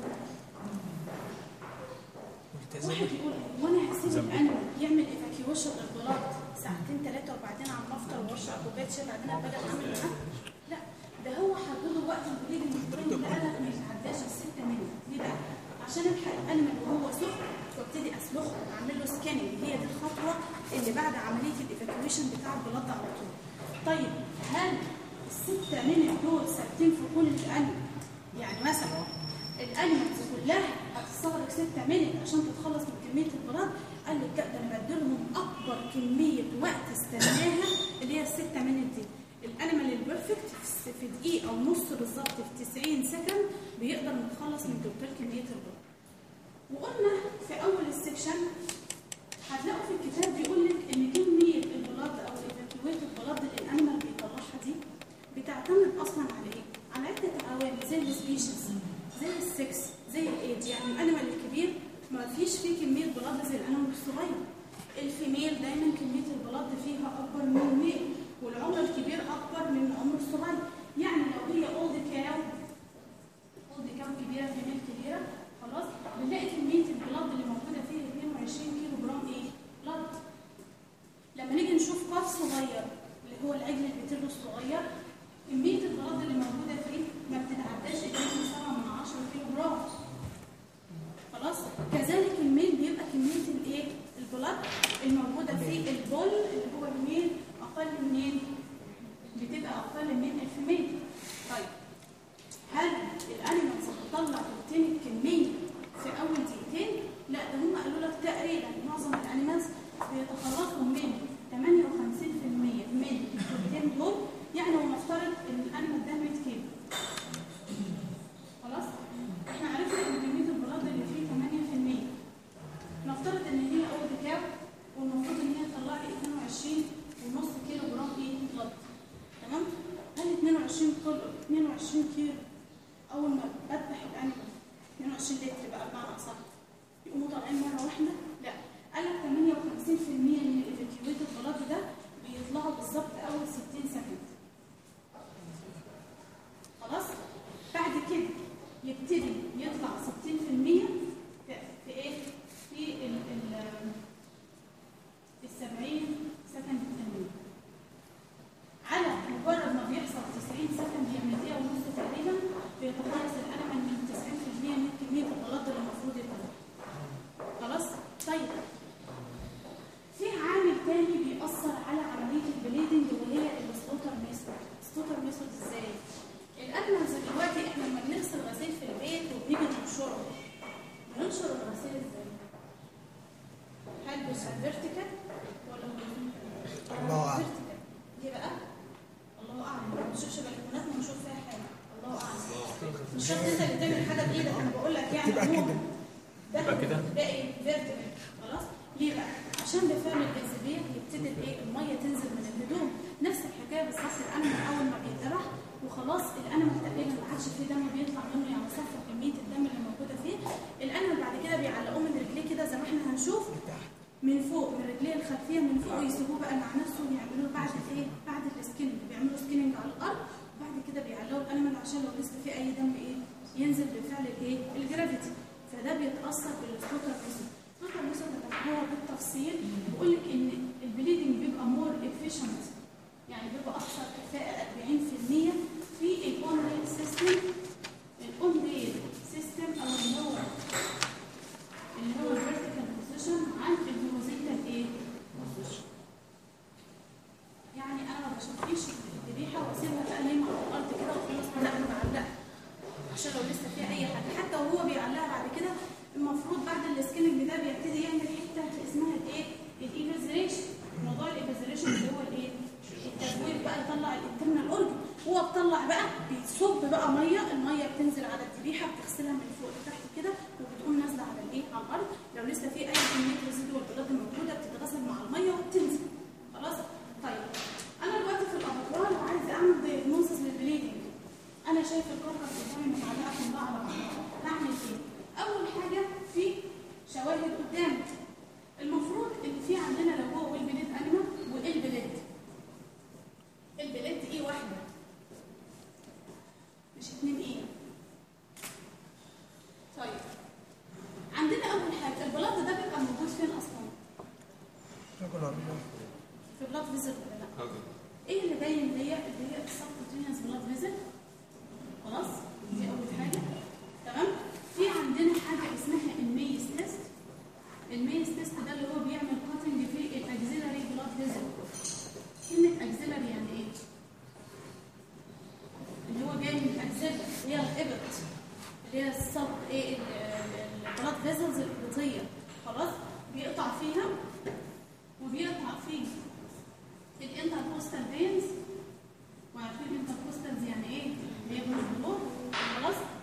ملتزم. واحد يقول وانا هسيب الانيمال يعمل ايفاكيويشن للبلاد ساعتين ثلاثه وبعدين على الافطر واشرب كوبايه شاي بعدين ابدا اعمل معاه؟ لا، ده هو حددوا وقت البليد المفروض اللي قالك ما يتعداش الستة منت. ليه بقى؟ عشان الحق الانيمال وهو سخن وابتدي اسلخه واعمل له سكاننج. هي دي الخطوه اللي بعد عمليه الايفاكيويشن بتاع البلاد على طول. طيب هل الستة منت دول ثابتين في كل الانيمال؟ يعني مثلا الانيمالز كلها هتستغرق ستة منت عشان تتخلص من كميه البلاد؟ قال لك لا، ده انا بديلهم اكبر كميه وقت استناها اللي هي الستة منت دي. الانيمال البرفكت في دقيقه ونص بالظبط في تسعين سكند بيقدر نتخلص من توتال كميه البلاد. وقلنا في اول السكشن هتلاقوا في الكتاب بيقول لك ان كميه البلاد او الايفاكيويت البلاد اللي الانيمال بيطلعها دي بتعتمد اصلا على ايه؟ على عده عوامل زي السبيشيز، زي السكس، زي الايدج. يعني الانيمال الكبير ما فيش فيه كميه بلاد زي الانيمال الصغير. الفيميل دايما كميه البلاد فيها اكبر من الميل، والعمر الكبير اكبر من العمر الصغير. يعني لو هي اولد كاو اولد كاو كبيره فيميل كبيره خلاص بنلاقي كميه البلاد اللي موجوده فيه اثنين وعشرين كيلو جرام ايه؟ بلاد. لما نيجي نشوف قاف صغير اللي هو العجل البتيلو الصغير كميه البلاد اللي موجوده فيه ما بتتعداش اثنين وسبعة من عشرة كيلو جرام. خلاص كذلك الميل بيبقى كميه الايه؟ البلاد الموجوده في البول اللي هو الميل اقل منين؟ بتبقى اقل من الفيميل. طيب هل الانيمالز بتطلع بروتين الكميه في اول دقيقتين؟ لا، ده هم قالوا لك تقريبا معظم الانيمالز بيتخلصوا من ثمانية وخمسين بالمية من البروتين دول. يعني ونفترض ان الانيمال ده مية كيلو خلاص احنا عرفنا ان كميه البلاد اللي فيه ثمانية بالمية. نفترض ان هي اول كاو والمفروض ان هي تطلع لي اثنين وعشرين ونص كيلو جرام ايه بلاد. تمام؟ هل اثنين وعشرين كيلو اثنين وعشرين كيلو اول ما بذبح الانيمال اثنين وعشرين لتر بقى بمعنى اصح يقوموا طالعين مره واحده؟ لا، قال لك ثمانية وخمسين بالمية من الايفاكيويتد بلاد ده بيطلعوا بالظبط اول ستين سكند. خلاص؟ بعد كده يبتدي يطلع ستين بالمية في, في ايه؟ في ال ال السبعين سكند الثانيه. على مجرد ما بيحصل تسعين سكند يعني دقيقه ونص تقريبا بيتخلص الانيمال من تسعين بالمية من كميه البلاد اللي المفروض يطلع. خلاص؟ طيب في عامل تاني بيأثر على عمليه البليدنج وهي السلوتر ميثود. السلوتر ميثود ازاي؟ الانيمالز دلوقتي احنا لما بنغسل غسيل في البيت وبنيجي ننشره بننشر الغسيل ازاي؟ هل بيبقى فيرتيكال ولا الله اعلم؟ فيرتيكال. ليه بقى؟ الله اعلم. ما بنشوفش بلكونات ونشوف فيها حاجه. الله اعلم. مش شرط انت اللي تعمل حاجه بايدك، انا بقول لك يعني تبقى كده تبقى كده تبقى ايه؟ فيرتيكال. خلاص؟ ليه بقى؟ عشان بفعل الجاذبيه يبتدي الايه؟ الميه تنزل من الهدوم. نفس الحكايه بالظبط الانيمال اول ما بيتذبح وخلاص الانيمال تقريبا ما عادش فيه دم بيطلع منه، يعني صفى كميه الدم اللي موجوده فيه. الانيمال بعد كده بيعلقوه من رجليه كده زي ما احنا هنشوف من فوق، من رجليه الخلفيه من فوق، ويسيبوه بقى مع نفسه ويعملوه بعد ايه؟ بعد السكيننج. بيعملوا سكيننج على الارض وبعد كده بيعلقوا الانيمال عشان لو لسه فيه اي دم ايه؟ ينزل بفعل الايه؟ الجرافيتي. فده بيتاثر بالسلوتر ميثود. السلوتر ميثود هو بالتفصيل بيقول لك ان البليدنج بيبقى مور افيشنت، يعني بيبقى اكثر كفاءه أربعين بالمية في الاون ريل سيستم. الاون ريل سيستم او اللي هو اللي هو الفيرتيكال بوزيشن عن الهوريزونتال ايه؟ بوزيشن. يعني انا ما بشوفيش الذبيحه واسيبها بقى نايمه على الارض كده وخلاص، لا انا بعلقها عشان لو لسه فيها اي حاجه. حتى وهو بيعلقها بعد كده المفروض بعد السكيننج ده بيبتدي يعمل حته اسمها الايه؟ الايفازريشن. موضوع الايفازريشن اللي هو الايه؟ التزوير بقى، يطلع الانترنال اورجن. هو بيطلع بقى بيصب بقى ميه، الميه بتنزل على الذبيحه بتغسلها من فوق لتحت كده وبتقوم نازله على الايه؟ على الارض. لو لسه في اي كميه ريزيدوال بلاد موجوده بتتغسل مع الميه وبتنزل. خلاص؟ طيب انا دلوقتي في الابطال وعايز اعمل دايجنوستس للبليدنج. انا شايف الكركر قدامي متعلقه كلها على بعض. هعمل ايه؟ اول حاجه في شواهد قدامي. المفروض ان في عندنا لو هو البليد انيمال والبليد البلد ايه؟ واحده مش اتنين. ايه؟ طيب عندنا اول حاجه البلاد ده بيبقى موجود فين اصلا؟ في بلاد فيزل ولا لا؟ ايه اللي باين ليا؟ اللي هي السبكوتينيوس بلاد فيزل. خلاص؟ دي اول حاجه. تمام؟ في عندنا حاجه اسمها الميز تيست. الميز تيست ده اللي هو بيعمل كاتنج في الاكزيلاري بلاد فيزل. كلمه اكزيلاري يعني ايه؟ اللي هو جاي من الاكزيلا اللي هي الابط، اللي هي الصب ايه؟ البلاد فيزلز الابطيه. خلاص؟ بيقطع فيها وبيقطع فيه الانتركوستال فينز. وعارفين الانتركوستالز يعني ايه؟ اللي هي بلو. خلاص؟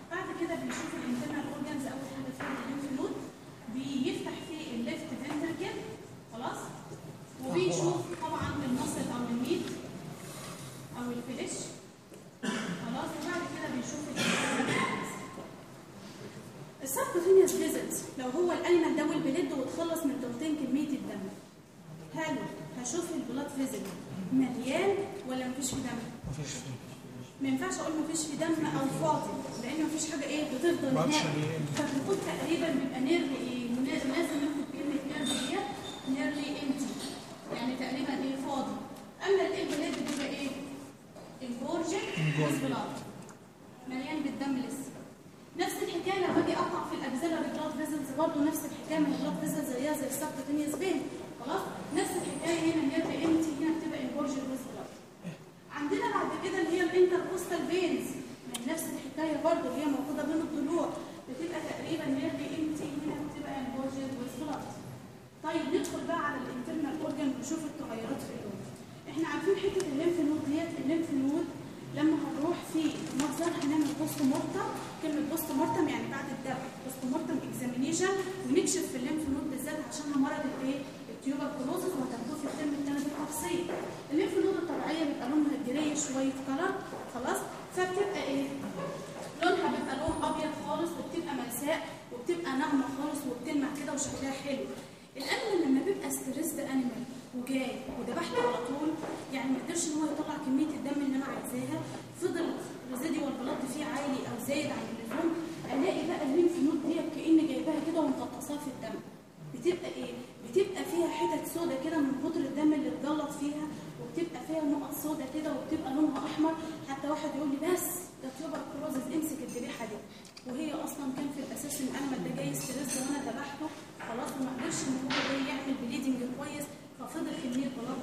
البلاد فيزل مليان ولا مفيش فيه دم؟ مفيش فيه. ما ينفعش اقول مفيش فيه دم او فاضي، لان مفيش حاجه ايه بتفضل ما عادش هناك. ليه. فبنقول تقريبا بيبقى نيرلي ايه؟ لازم ناخد كلمه نيرلي ديت نيرلي امتي، يعني تقريبا ايه فاضي. اما البلاد بتبقى ايه؟ انجورجن بلاد مليان بالدم لسه. نفس الحكايه لما اجي اقطع في الاجزيلاري بلاد فيزلز برضه نفس الحكايه من البلاد فيزلز زيها زي السبكوتينيوس فين. خلاص؟ نفس الحكايه هنا نيرلي امتي، هنا بتبقى انجورجن بلاد. عندنا بعد كده اللي هي الانتركوستال فينز، من نفس الحكايه برضه اللي هي موجوده بين الضلوع، بتبقى تقريبا نيرلي امتي، هنا بتبقى انجورجن بلاد. طيب ندخل بقى على الانترنال اورجان ونشوف التغيرات في اللون. احنا عارفين حته الليمف نود ديت، الليمف نود لما هنروح في مجزر هنعمل بوست مورتم، كلمه بوست مورتم يعني بعد الذبح، بوست مورتم اكزامينيشن، ونكشف في الليمف نود بالذات عشانها مرض الايه؟ التيوبركلوزس، وهتاخدوه في الترم الثاني بالتفصيل. الليمف نود الطبيعيه بيبقى لونها جراي شويه كلر، خلاص؟ فبتبقى ايه؟ لونها بيبقى لون ابيض خالص، وبتبقى ملساء وبتبقى ناعمه خالص وبتلمع كده وشكلها حلو. الانيمال لما بيبقى ستريسد انيمال وجاي وذبحته على طول، يعني ما قدرش ان هو يطلع كميه الدم اللي انا عايزاها، فضل ريزيديوال بلاد فيه عالي او زايد عن اللزوم، الاقي بقى الليمف نود دي كاني جايباها كده ومغطساها في الدم. بتبقى ايه؟ بتبقى فيها حتت سودا كده من كتر الدم اللي اتجلط فيها، وبتبقى فيها نقط سودا كده وبتبقى لونها احمر. حتى واحد يقول لي بس ده تيوبركلوزس، امسك الذبيحه دي، وهي اصلا كان في الاساس ان الانيمال ده جاي ستريس وانا ذبحته خلاص، وما قدرش ان هو جاي يعمل بليدنج كويس، ففضل كميه بلاد.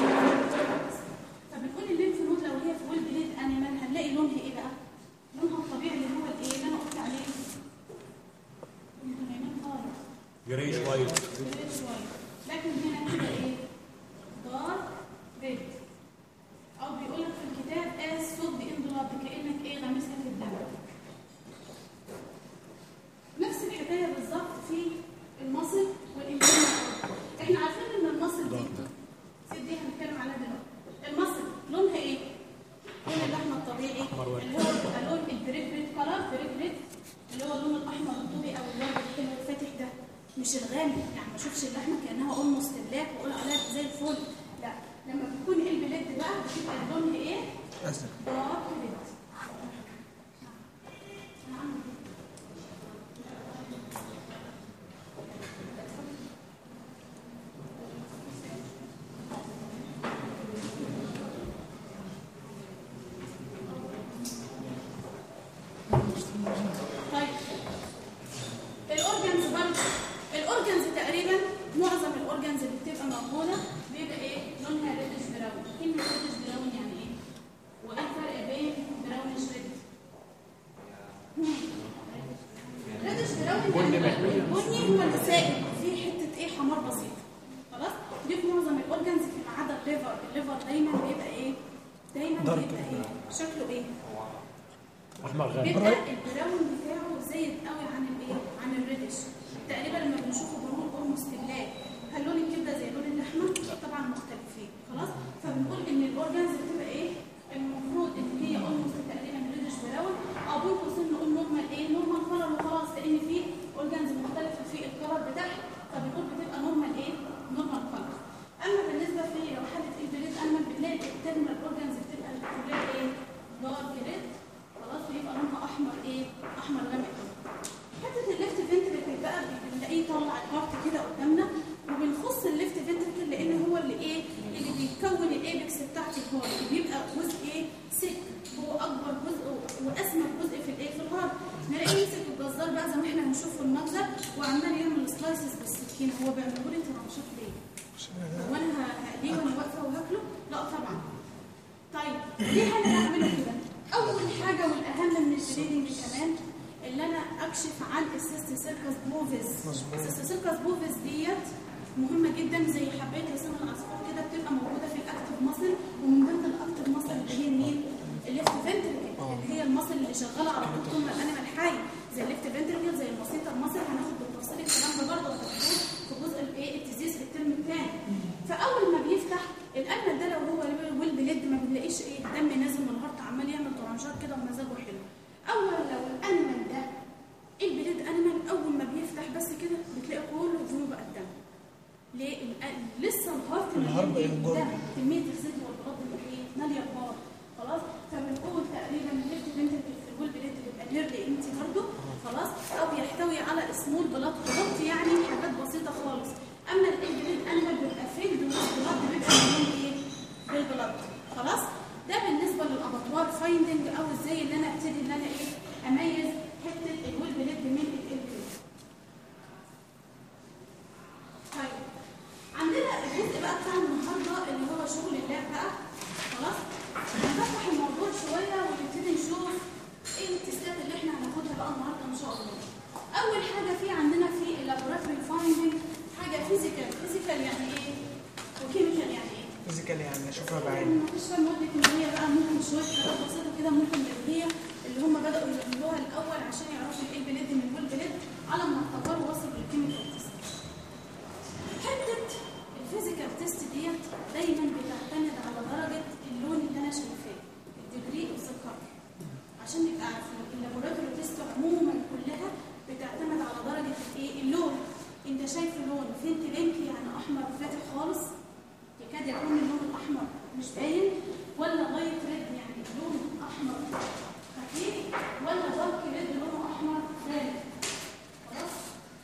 فبنقول الليمف نود لو هي في ويل بليد انيمال هنلاقي لونها ايه بقى؟ لونها الطبيعي اللي هو الايه اللي انا قلت عليه، انتوا نايمين خالص، جراي شويه جراي شويه، لكن هنا كده ايه؟ دارك ريد، او بيقول لك في الكتاب از صوت باندولاب، كانك ايه غمسها في الدم. نفس الحكايه بالظبط في المصل والانترنال. احنا عارفين ان المصل دي سيب دي هنتكلم عليها دلوقتي. المصل لونها ايه؟ لون اللحمه الطبيعي اللي هو بيبقى لون البريك كلر، بريك اللي هو اللون الاحمر الطبي او الورد الحلو الفاتح ده، مش الغامق. يعني ما اشوفش اللحمه كانها اولموست بلاك واقول عليها زي الفل، لا. لما بتكون البلاد بقى بتبقى لونها ايه؟ ازرق. دارك ريد. طيب الاورجنز برضه، الاورجنز تقريبا معظم الاورجنز اللي بتبقى موجوده بيبقى ايه؟ لونها ريدش براون. كلمه ريدش براون يعني ايه؟ وايه الفرق بين براونش ريد؟ ريدش براون يعني البني هو اللي سائل فيه حته ايه؟ حمار بسيطه. خلاص؟ دي في معظم الاورجنز فيما عدا الليفر، الليفر دايما بيبقى ايه؟ دايما بيبقى ايه؟ شكله ايه؟ احمر غامق. بيبقى البراون بتاعه زايد قوي عن الايه؟ عن الريدش. تقريبا لما بنشوفه بنقول اولموست بلاك. هل لون الكبده زي لون اللحمه؟ طبعا مختلفين. خلاص؟ فبنقول ان الاورجانز بتبقى ايه؟ المفروض ان هي اولموست تقريبا ريدش براون، او بين قوسين نقول نورمال ايه؟ نورمال كلر وخلاص، لان في اورجانز مختلفه في الكلر بتاعها، فبنقول بتبقى نورمال ايه؟ نورمال كلر. اما بالنسبه في لو حاله البليد انيمال بنلاقي الترمال اورجانز بتبقى البليد ايه؟ دارك ريد، خلاص، بيبقى لونها احمر ايه؟ احمر غامق. حته الليفت فنتريكل بقى بنلاقيه طالع الهارت كده قدامنا، وبنخص الليفت فنتريكل لان هو اللي ايه؟ اللي بيكون الايبكس بتاعت الهارت، بيبقى جزء ايه؟ سك، هو اكبر جزء واسمى جزء في الايه؟ في الهارت. نلاقيه يمسك الجزار بقى زي ما احنا هنشوف في المنظر وعمال يعمل سلايسز بالسكينه. هو بيعملوا لي ترانشات ليه؟ هو انا هقليه وانا واقفه وهاكله؟ لا طبعا. طيب ليه انا بعمله كده؟ اول حاجه والاهم من البريدنج كمان اللي انا اكشف عن السيستوسيركس بوفيز. السيستوسيركس بوفيز ديت مهمه جدا، زي حبايه لسان العصفور كده، بتبقى موجوده في الاكتف ماسل، ومن ضمن الاكتف ماسل اللي هي مين؟ الليفت فنتريكل، اللي هي الماسل اللي شغاله على طول طول ما الانيمال حي، زي الليفت فنتريكل، زي الماسيتر ماسل. هناخد بالتفصيل الكلام ده برضه في جزء الايه؟ التزييز في الترم الثاني. فاول ما بيفتح الانيمال ده لو هو ويل بليد ما بنلاقيش ايه؟ دم نازل من الهارت عمال يعمل طرنشات كده ومزاجه حلو. اول لو الانيمال ده البليد انيمال اول ما بيفتح بس كده بتلاقي كله ذنوب بقى الدم. ليه؟ لسه لسه الهارت الهارت ده كميه الزيت والبلاد اللي ايه ماليه البار خلاص. فبنقول تقريبا الليفت فنتركل في الوول بليد بيبقى نيرلي امتي برضه خلاص، او يحتوي على سمول بلاد كلوت يعني حاجات بسيطه خالص. اما الانجليد انيمال بيبقى فيلد والبلاد بيبقى مليون ايه بالبلاد خلاص. ده بالنسبه للاباطوار فايندنج، او ازاي ان انا ابتدي ان انا ايه اميز حته الوول بليد من الانجليد. طيب عندنا الجزء بقى بتاع النهارده اللي هو شغل اللاب بقى خلاص. هنفتح الموضوع شويه ونبتدي نشوف ايه التستات اللي احنا هناخدها بقى النهارده ان شاء الله. اول حاجه في عندنا في اللابوراتوري فايندنج حاجه فيزيكال. فيزيكال يعني ايه؟ وكيميكال يعني ايه؟ فيزيكال يعني اشوفها بعيني. مفيش فيها مواد كيميائيه بقى، ممكن شويه حاجات بسيطه كده ممكن اللي هي اللي هم بداوا يعملوها الاول عشان يعرفوا ايه البليد من الويل بليد على ما اعتبروا وصلوا للكيميكال تيست. حته الفيزيكال تيست ديت دايما بتعتمد على درجه اللون اللي انا شايفاه، الديجري اوف ذا كلر، عشان نبقى عارفين اللابوراتوري تيست عموما كلها بتعتمد على درجه ايه اللون. انت شايف اللون فينت بينك يعني احمر فاتح خالص يكاد يكون اللون الاحمر مش باين، ولا لايت ريد يعني لون احمر خفيف، ولا دارك ريد لونه احمر غامق خلاص.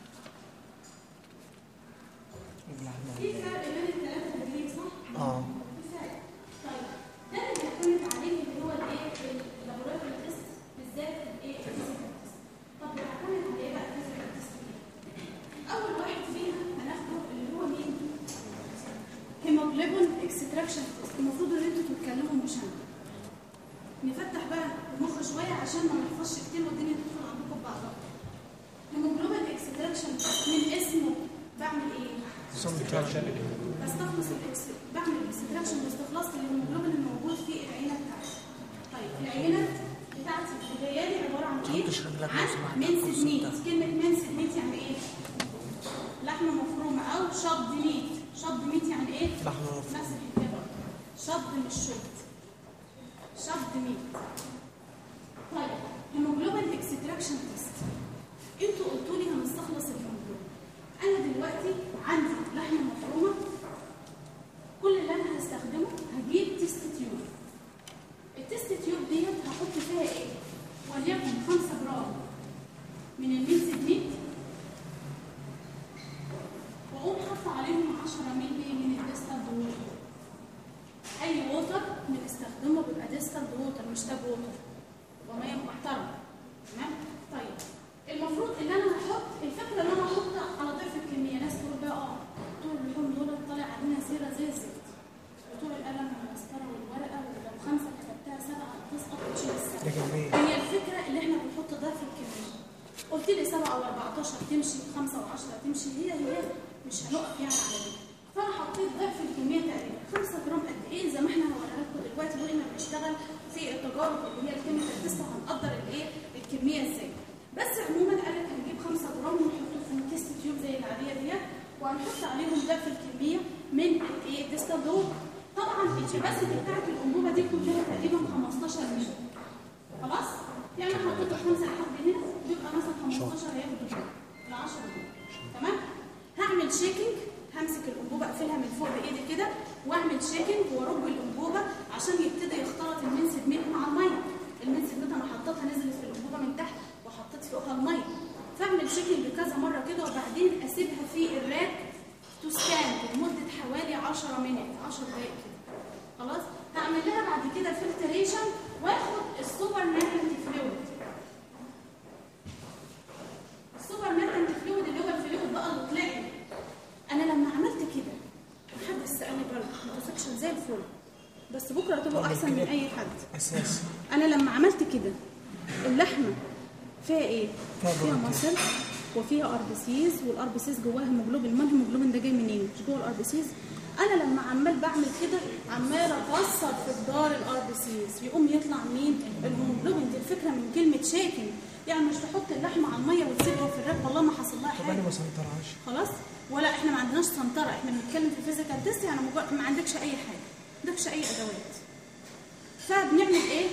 في فرق بين الثلاثه ديجري صح؟ اه في فرق. طيب ده اللي بيعتمد عليه اللي هو الايه اللابوراتوري تيست بالذات الايه الفيزيكال تيست. طب بيعتمد على ايه بقى الفيزيكال تيست؟ اول واحد فيها هناخده اللي هو مين؟ هيموجلوبين اكستراكشن تيست. المفروض ان انتوا تتكلموا مش انا. نفتح بقى المخ شويه عشان ما نحفظش كتير والدنيا تدخل عندكم بعضها. هيموجلوبين اكستراكشن تيست من اسمه بعمل ايه؟ بستخلص الاكس بعمل اكستراكشن باستخلاص الهيموجلوبين الموجود في العينه بتاعتي. طيب العينه بتاعتي اللي جايه لي عباره عن ايه؟ عن منسد ميت. كلمه منسد ميت يعني ايه؟ لحمه مفرومه او شض ميت. شض ميت يعني ايه؟ لحمه مفرومه. نفس الحكايه برضه. شض مش شض. شض ميت. طيب هيموجلوبين اكستراكشن تيست. انتوا قلتوا لي هنستخلص الهيموجلوبين. انا دلوقتي عندي لحمه مفرومه، كل اللي انا هستخدمه هجيب تيست تيوب. التيست تيوب ديت هحط فيها ايه؟ وليكن خمسة جرام من المينسد ميت، واقوم حاطه عليهم عشرة مللي من الديستالد ووتر. اي ووتر بنستخدمه بيبقى ديستالد ووتر مش تاب ووتر، وميه محترمه تمام. طيب المفروض ان انا هحط الفكره ان انا احط على ضعف الكميه. ناس تقول بقى اه طول اللحوم دول طالع علينا سيره زي الزفت، وطول القلم والمسطره والورقه ولو خمسه كتبتها سبعه هتسقط وتشيل السبعه. هي الفكره اللي احنا بنحط ضعف الكميه. قلت لي سبعه او اربعتاشر تمشي، خمسه وعشره تمشي، هي هي مش هنقف يعني على دي. فانا حطيت ضعف الكميه تقريبا خمسة جرام. قد ايه؟ زي ما احنا هوريها لكم دلوقتي واحنا بنشتغل في التجارب اللي هي الكيميكال تيست وهنقدر الايه الكميه ازاي. بس عموما قال لك هنجيب خمسة جرام ونحطه في التيست تيوب زي العاديه ديت، وهنحط عليهم ضعف الكميه من الايه الديستالد ووتر. طبعا الكباسيتي بتاعت الانبوبه دي كلها تقريبا خمستاشر مللي خلاص. يعني حطيت خمسه لحد هنا يبقى مثلا خمستاشر هياخدوا ال عشرة دول تمام. هعمل شيكنج، همسك الانبوبه اقفلها من فوق بايدي كده واعمل شيكنج وارج الانبوبه عشان يبتدي يختلط المنسد ميت مع الميه. المنسد ميت انا حطيتها نزلت في الانبوبه من تحت وحطيت فوقها الميه. فاعمل شيكنج كذا مره كده وبعدين اسيبها في الراك تو سكان لمده حوالي عشرة مينت عشر دقائق كده خلاص. هعمل لها بعد كده فلتريشن واخد السوبر ناتنت فلويد. السوبر ناتنت فلويد اللي هو الفلويد بقى اللي طلع لي. انا لما عملت كده محدش سالني برضه انتوا سكشن زي الفل بس بكره هتبقوا احسن من اي حد اساسي. انا لما عملت كده اللحمه فيها ايه؟ فيها مصل وفيها اربسيز، والاربسيز جواها هيموجلوبين. ما الهيموجلوبين ده جاي منين؟ مش جوه الاربسيز. انا لما عمال بعمل كده عمال اكسر في جدار الاربسيز يقوم يطلع مين؟ الهيموجلوبين. دي الفكره من كلمه شيكن، يعني مش تحط اللحمه على الميه وتسيبها في الراب والله ما حصل لها حاجه. طب انا ما سنطرهاش خلاص، ولا احنا ما عندناش سنطره، احنا بنتكلم في فيزيكال تيست يعني مجرد ما عندكش اي حاجه، ما عندكش اي ادوات. فبنعمل ايه؟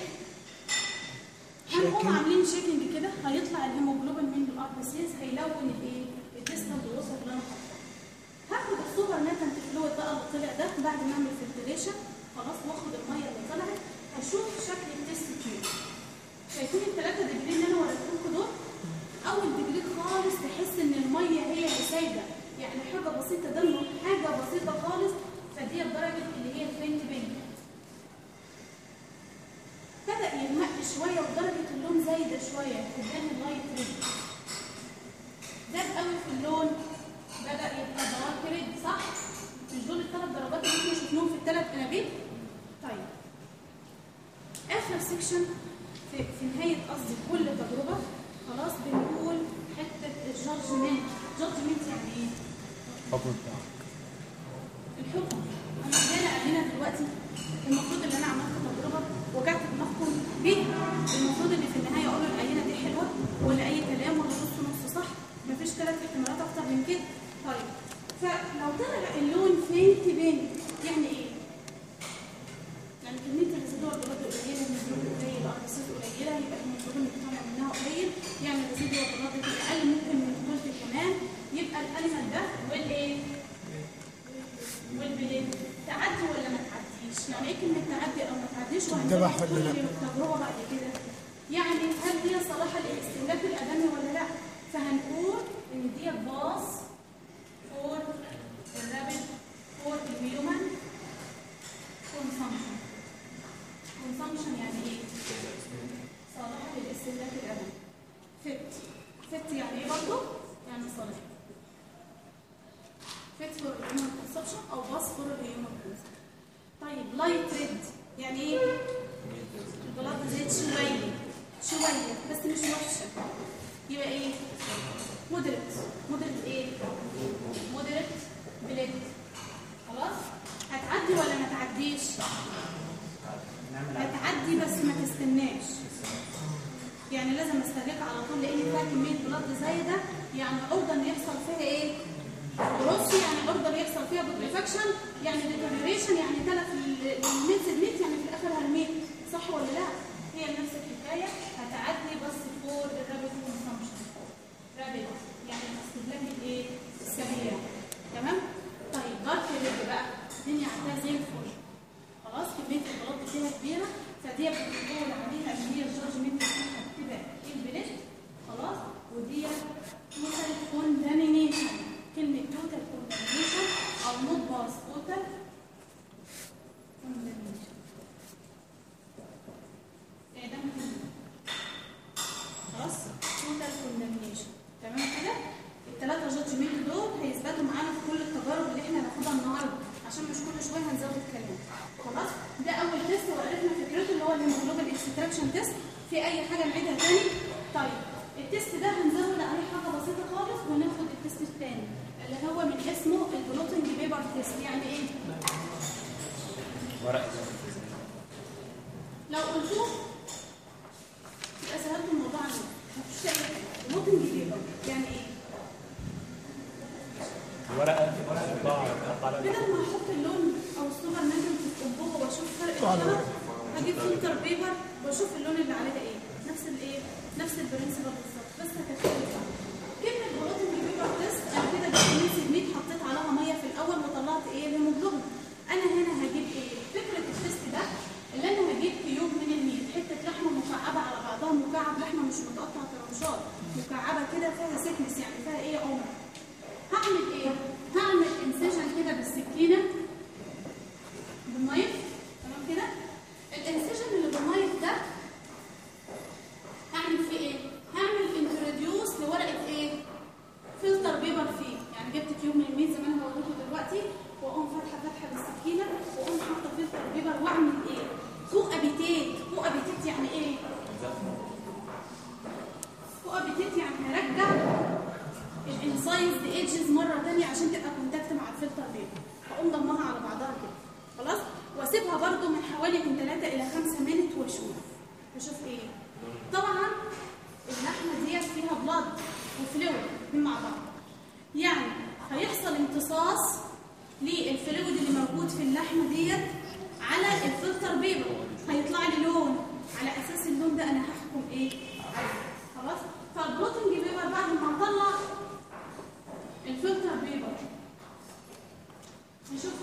هنقوم عاملين شيكنج كده، هيطلع الهيموجلوبين من الاربسيز، هيلون الايه؟ الديستال ووصل اللي انا حاطاه. هاخد السوبر ناتنت الفلويد بقى اللي طلع ده بعد ما اعمل فلتريشن خلاص واخد الميه اللي طلعت هشوف شكل التست تيوب. شايفين الثلاثه دجرين اللي انا وريتهم دول؟ اول دجري خالص تحس ان الميه هي اللي سايبه، يعني حاجه بسيطه دم حاجه بسيطه خالص، فدي الدرجه اللي هي الفينت بينك. بدا يغمق شويه ودرجه اللون زايده شويه قدام اللايت ريد. زاد قوي في اللون بدا يبقى دارك ريد، صح؟ مش دول الثلاث درجات اللي احنا شفناهم في الثلاث انابيب؟ طيب اخر سيكشن في, في نهايه قصدي كل تجربه خلاص بنقول حته الجادجمنت. جادجمنت يعني ايه؟ الحكم بتاعك. الحكم. انا جايه قايله دلوقتي المفروض ان انا عملت تجربه وجعت دماغكم بيها، المفروض ان في النهايه اقول العينه دي حلوه ولا اي كلام ولا نص نص صح، مفيش ثلاث احتمالات اكتر من كده. طيب فلو طلع اللون فينت بينك يعني ايه؟ يعني كميه الريزيدوال بلاد قليله، الهيموجلوبين قليل، الاربسيت قليله، يبقى الهيموجلوبين بتطلع منها قليل، يعني الريزيدوال بلاد اقل ممكن من الثلث كمان، يبقى الالمنت ده والايه؟ والبلين تعدي ولا ما تعديش؟ يعني ايه كلمه تعدي او ما تعديش؟ وهنشوف كل التجربه بعد كده. يعني هل هي صالحه للاستهلاك الادمي ولا لا؟ فهنقول ان دي باص فور الرابد فور الهيومن كونسامشن. كونسامشن يعني ايه؟ صالحه للاستهلاك الادمي. فت فت يعني ايه برضه؟ يعني صالحه. فت فور الهيومن كونسامشن او باص فور الهيومن كونسامشن. طيب لايت ريد يعني ايه؟ البلاط زيت شويه شويه بس مش وحشه، يبقى ايه؟ مودريت. مودريت ايه؟ مودريت بليد. خلاص؟ هتعدي ولا ما تعديش؟ هتعدي بس ما تستناش، يعني لازم استهلك على طول لان فيها كميه بلاد زايده، يعني عرضه ان يحصل فيها ايه؟ روسي، يعني عرضه يحصل فيها بوتريفاكشن، يعني ديتوريشن، يعني تلف الميت سيجمنت، يعني في الاخر هرميت، صح ولا لا؟ هي نفس الحكايه، هتعدي بس فور الرابيد كونسامشن. رابيد يعني الاستهلاك الايه؟ السريع. تمام؟ طيب دارك ريد بقى الدنيا عندها زي الفل. خلاص كميه البلاط فيها كبيره، فدي بنقول عليها ان هي الجادجمنت بتاعها بتبقى البليد. خلاص؟ ودي توتال كوندامينيشن. كلمه توتال كوندامينيشن او نوت باس توتال كوندامينيشن. اعدام كلمه. خلاص؟ توتال كوندامينيشن. تمام كده؟ الثلاثه جادجمنت دول هيثبتوا معانا في كل التجارب اللي احنا هناخدها النهارده عشان مش كل شويه هنزود كلام. خلاص؟ ده اول تيست وعرفنا فكرته اللي هو الهيموجلوبين اكستراكشن تيست. في اي حاجه نعيدها تاني؟ طيب التيست ده هنزود عليه حاجه بسيطه خالص وناخد التيست الثاني اللي هو من اسمه البلوتنج بيبر تيست. يعني ايه؟ ورق. لو قلتوه يبقى سهلت الموضوع عنه. مفيش اي حاجه. بلوتنج بيبر يعني ايه؟ ورقه ورقه تحط عليها بدل ما احط اللون او السوبر نازل في الانبوبه واشوف فرق الكلر، هجيب فلتر بيبر واشوف اللون اللي عليها ايه. نفس الايه؟ نفس البرنسبل بالظبط بس هتختلف. كلمه بلوتنج بيبر تيست انا كده جبت مية سيجمنت حطيت عليها ميه في الاول وطلعت ايه؟ الهيموجلوبين. انا هنا هجيب ايه؟ فكره التيست ده اللي انا هجيب كيوب من الميت، حته لحمه مكعبه على بعضها، مكعب لحمه مش متقطع ترانشات، مكعبه كده فيها سيكنس، يعني فيها ايه؟ عمر. هعمل ايه؟ هعمل انسيجن كده بالسكينه بالنايف. تمام كده؟ الانسيجن اللي بالنايف ده هعمل فيه ايه؟ هعمل انتروديوس لورقه ايه؟ فلتر بيبر فيه، يعني جبت كيوب من الميت زي ما انا هوريكم دلوقتي واقوم فاتحه فتحه بالسكينه واقوم حاطه فلتر بيبر واعمل ايه؟ كو ابيتيت. كو ابيتيت يعني ايه؟ كو ابيتيت يعني هرجع الانسايز ايدجز مره ثانيه عشان تبقى كونتاكت مع الفلتر بيبر، هقوم ضمها على بعضها كده. خلاص؟ واسيبها برده من حوالي من ثلاثة الى خمسة مينت واشوف. اشوف ايه؟ طبعا اللحمه ديت فيها بلاد وفلويد مع بعض، يعني هيحصل امتصاص للفلويد اللي موجود في اللحمه ديت على الفلتر بيبر، هيطلع لي لون، على اساس اللون ده انا هحكم ايه؟ خلاص؟ فالبلوتنج بيبر بعد ما اطلع الفلتر بيبر نشوف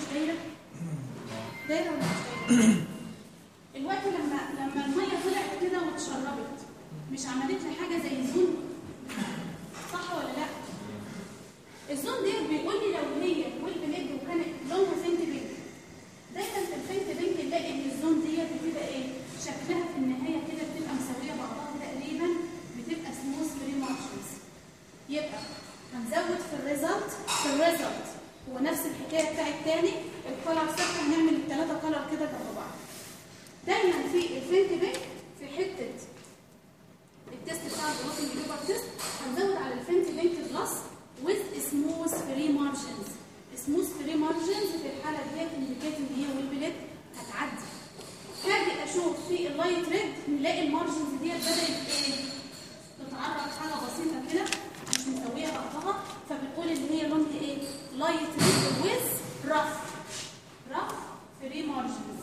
مش دايره؟ دايره ولا مش دايره؟ الوقت لما لما الميه طلعت كده واتشربت مش عملت لي حاجه زي زون؟ صح ولا لا؟ الزون دي بيقول لي لو هي والبليد وكانت لونها فينت بينك، دايما في الفينت بينك نلاقي ان الزون دي بتبقى ايه؟ شكلها في النهايه كده بتبقى مساويه بعضها تقريبا، بتبقى سموث فري مارجنز. يبقى هنزود في الريزلت في الريزلت هو نفس الحكايه بتاع الثاني، الكلر ثابته، هنعمل الثلاثه كلر كده جنب بعض. دايما في الفينت بينك في حته التست بتاع البروتين ليفر تيست هنزود على الفينت بينك بلس with smooth free margins. smooth free margins في الحاله ديت انديكيت ان هي والبليد هتعدي. هاجي اشوف في اللايت ريد نلاقي المارجنز ديت بدات ايه؟ تتعرض حاجه بسيطه كده مش مسويه بعضها، فبتقول ان هي لونها ايه؟ لايت ريد with rough rough free margins.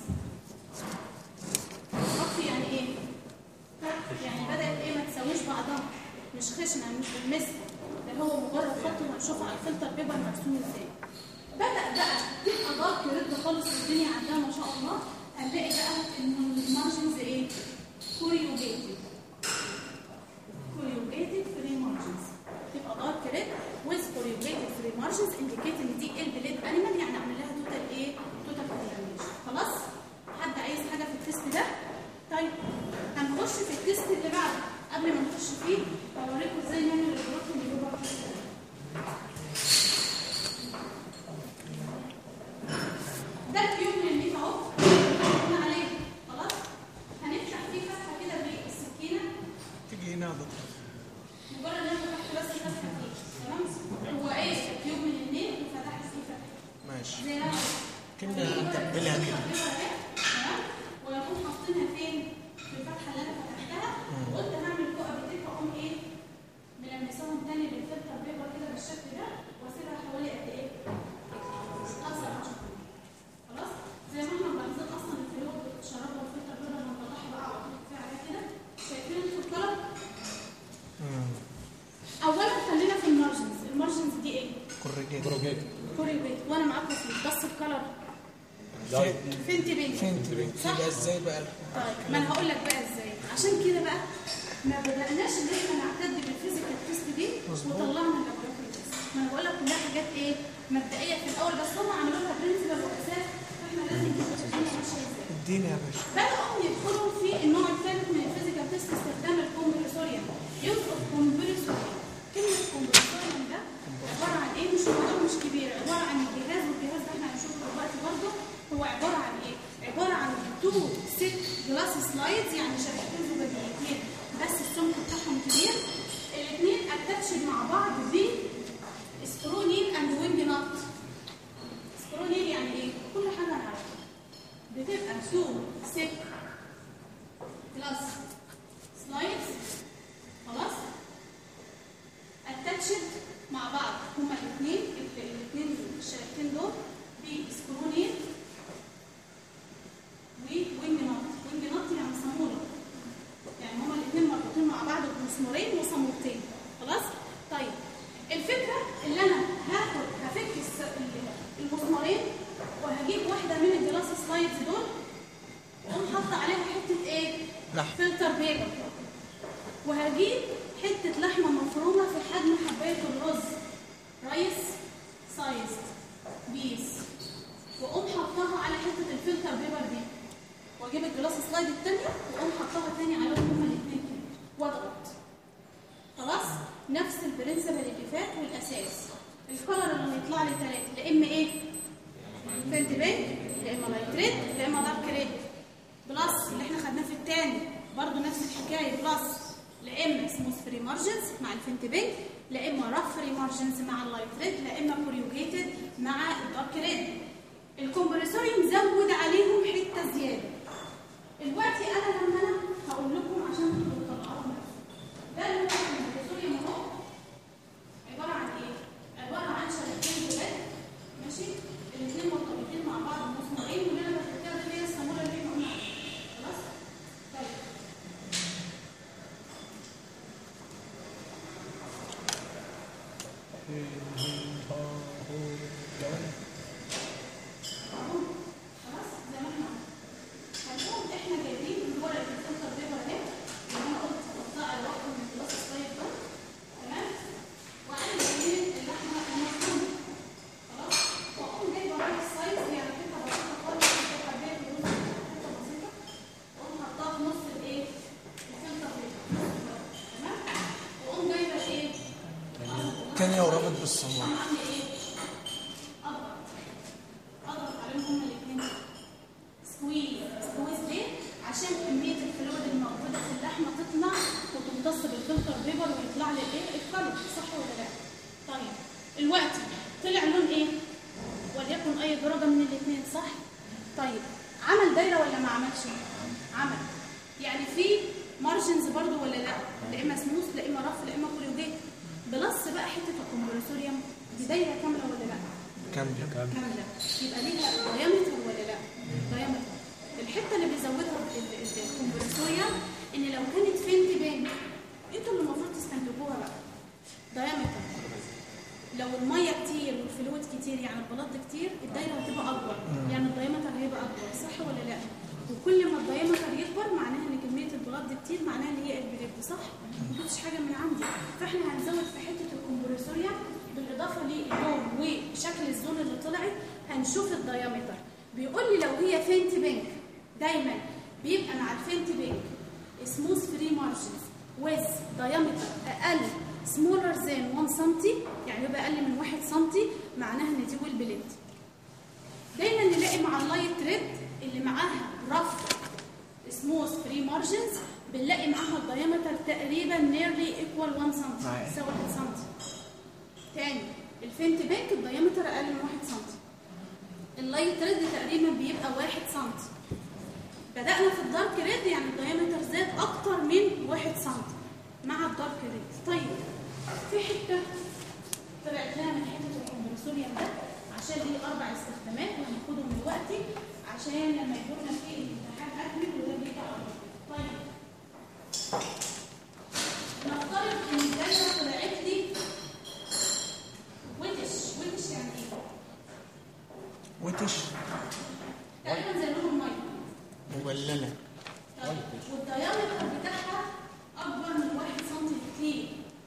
rough يعني ايه؟ يعني بدات ايه؟ ما تسويش بعضها، مش خشنه، مش بالمسك، ده هو مجرد خط وهنشوف على الفلتر بيبر مرسوم ازاي. بدا بقى تبقى دارك ريد خالص والدنيا عندها ما شاء الله، هنلاقي بقى ان المارجنز ايه؟ كوريوجيتد كوريوجيتد فري مارجنز، تبقى دارك ريد ويز كوريوجيتد فري مارجنز انديكيت ان دي البليد انيمال، يعني اعمل لها توتال ايه؟ توتال كونتامينيشن. خلاص؟ حد عايز حاجه في التست ده؟ طيب هنخش في التست اللي بعده. قبل ما نخش فيه هوريكم ازاي نعمل البروتين ليفر تيست. ده الكيوب من الميت اهو قلنا عليه. خلاص؟ هنفتح فيه فتحه كده بالسكينه. تيجي هنا يا دكتور. مجرد ان انا فتحت بس الفتحه دي، تمام؟ هو ايه؟ الكيوب من النيل وفتحت فيه فتحه. ماشي. زي ما كنا نتبلها كده. تمام؟ ونقوم حاطينها فين؟ في الفتحه اللي انا فتحتها، وقلت هعمل فوق بتيك اقوم ايه؟ ملمساهم تاني بالفلتر بيبر كده بالشكل ده، واسيبها حوالي قد ايه؟ اكثر عشرة. خلاص؟ زي ما احنا ملاحظين اصلا الفلويد بتشربها الفلتر بيبر لما بطلعها بقى على طول كفايه عليها كده. شايفين انتوا الكلر؟ اولا خلينا في المارجنز، المارجنز دي ايه؟ كوريجيت كوريجيت وانا معاكم في بس الكلر فين تبين؟ فين تبين؟ يبقى ازاي بقى؟ طيب ما انا هقول لك بقى ازاي. عشان كده بقى ما بدأناش ان احنا نعتد بالفيزيكال تيست دي وطلعنا اللابوراتوري تيست. ما انا بقول لك كلها حاجات ايه؟ مبدئيه في الاول، بس هم عملوا لها برنسبل واساس، فاحنا لازم نبقى شايفين ماشيه ازاي. اديني يا باشا. بدأوا يدخلوا في النوع الثالث من الفيزيكال تيست، استخدام الكومبريسوريوم. يوز اوف كومبريسوريوم. كلمه كومبريسوريوم ده عباره عن ايه؟ مش موضوع مش كبير، عباره عن الجهاز، والجهاز ده احنا هنشوفه دلوقتي برضه. هو عباره عن ايه؟ عباره عن تو سيت جلاس سلايدز، يعني شريحتين زجاجيتين بس السمك بتاعهم كبير، الاثنين اتاتشد مع بعض ب سكرو نيل اند وينج نوت. سكرو نيل يعني ايه؟ كل حاجه نعرفها. بتبقى تو سيت جلاس سلايدز، خلاص؟ اتاتشد مع بعض هما الاثنين الاثنين الشريحتين دول بسكرو نيل ووينج نوت. وينج نوت يعني صاموله، يعني هما الاثنين مربوطين مع بعض بمسمارين وصامولتين. خلاص؟ طيب الفكره اللي انا هاخد هفك المسمارين وهجيب واحده من الجلاس سلايدز دول واقوم حاطه عليها حته ايه؟ فلتر بيبر، وهجيب حته لحمه مفرومه في حجم حبايه الرز رايس سايز بيس، واقوم حطها على حته الفلتر بيبر دي، واجيب الجلاس سلايد الثانيه واقوم حطها تاني عليهم هما الاثنين كده واضغط. خلاص؟ نفس البرنسبل اللي فات والاساس. الكلر اللي يطلع لي ثلاثه، لا اما ايه؟ فينت بينك، لا اما لايت ريد، لا اما دارك ريد. بلس اللي احنا خدناه في الثاني برضه نفس الحكايه، بلس لا اما سموث فري مارجنز مع الفينت بينك، لا اما راف فري مارجنز مع اللايت ريد، لا اما كوريوجيتد مع الدارك ريد. الكومبريسوريوم زود عليهم حته زياده. دلوقتي انا لما انا هقول لكم عشان تبقوا تطلعوها، ده اللي هو الكومبريسوريوم اهو عباره عن ايه؟ عباره عن شريحتين جلاد، ماشي؟ الاثنين مرتبطين مع بعض بمسمارين، واللي انا بفتكرها دي هي الصاموله اللي احنا قلنا عليها. خلاص؟ طيب التانية ورابط بالصمام. اعمل ايه؟ اضغط اضغط عليهم هما الاثنين. سكويز سكويز ليه؟ عشان كميه الفلويد الموجوده في اللحمه تطلع وتمتص بالفلتر بيبر ويطلع لي الايه؟ الكلر، صح ولا لا؟ طيب الوقت طلع لون ايه؟ وليكن اي درجه من الاثنين، صح؟ طيب عمل دايره ولا ما عملش؟ عمل. يعني في مارجنز برضو ولا لا؟ لا اما سموث لا اما رف لا اما كوليوجيت. بلس بقى حته الكمبرسوريوم دي دايره كامله ولا لا؟ كاملة. كامله. يبقى ليها دايمتر ولا لا؟ دايمتر. الحته اللي بيزودها الكمبرسوريوم ان لو كانت فين تبان انتوا اللي المفروض تستنتجوها بقى. دايمتر لو الميه كتير والفلويد كتير يعني البلاط كتير الدايره هتبقى اكبر، يعني الدايمتر هيبقى اكبر، صح ولا لا؟ وكل ما الدايمتر يكبر معناها ان كميه البلاط كتير، معناها ان هي البليد، صح؟ ما كنتش حاجه من عندي، فاحنا هنزود في حته الكمبرسوريوم بالاضافه للون وشكل الزون اللي طلعت هنشوف الدايمتر. بيقول لي لو هي فينت بينك دايما بيبقى مع الفينت بينك سموث فري مارجنز ويز دايمتر اقل سمولر ذان واحد سنتي، يعني يبقى اقل من واحد سنتي، معناها ان دي ويل بليد. دايما نلاقي مع اللايت ريد اللي معاها رف سموث فري مارجنز بنلاقي معاها الدايمتر تقريبا نيرلي ايكوال واحد سنتي، يساوي واحد سنتي. تاني الفينت بينك الدايمتر اقل من واحد سنتي. اللايت ريد تقريبا بيبقى واحد سنتي. بدأنا في الدارك ريد يعني الدايمتر زاد اكتر من واحد سنتي مع الدارك ريد. طيب في حته طلعت لنا من حته الكمبرسوريوم ده عشان ليه اربع استخدامات وهناخدهم دلوقتي عشان لما يجولنا في الامتحان اكمل وده بيجي على طول. طيب نفترض ان الدايره طلعت لي ويتش. ويتش يعني ايه؟ وتش تقريبا زي لون الميه مبللة. طيب والدايمتر بتاعها اكبر من واحد سنتي بكتير.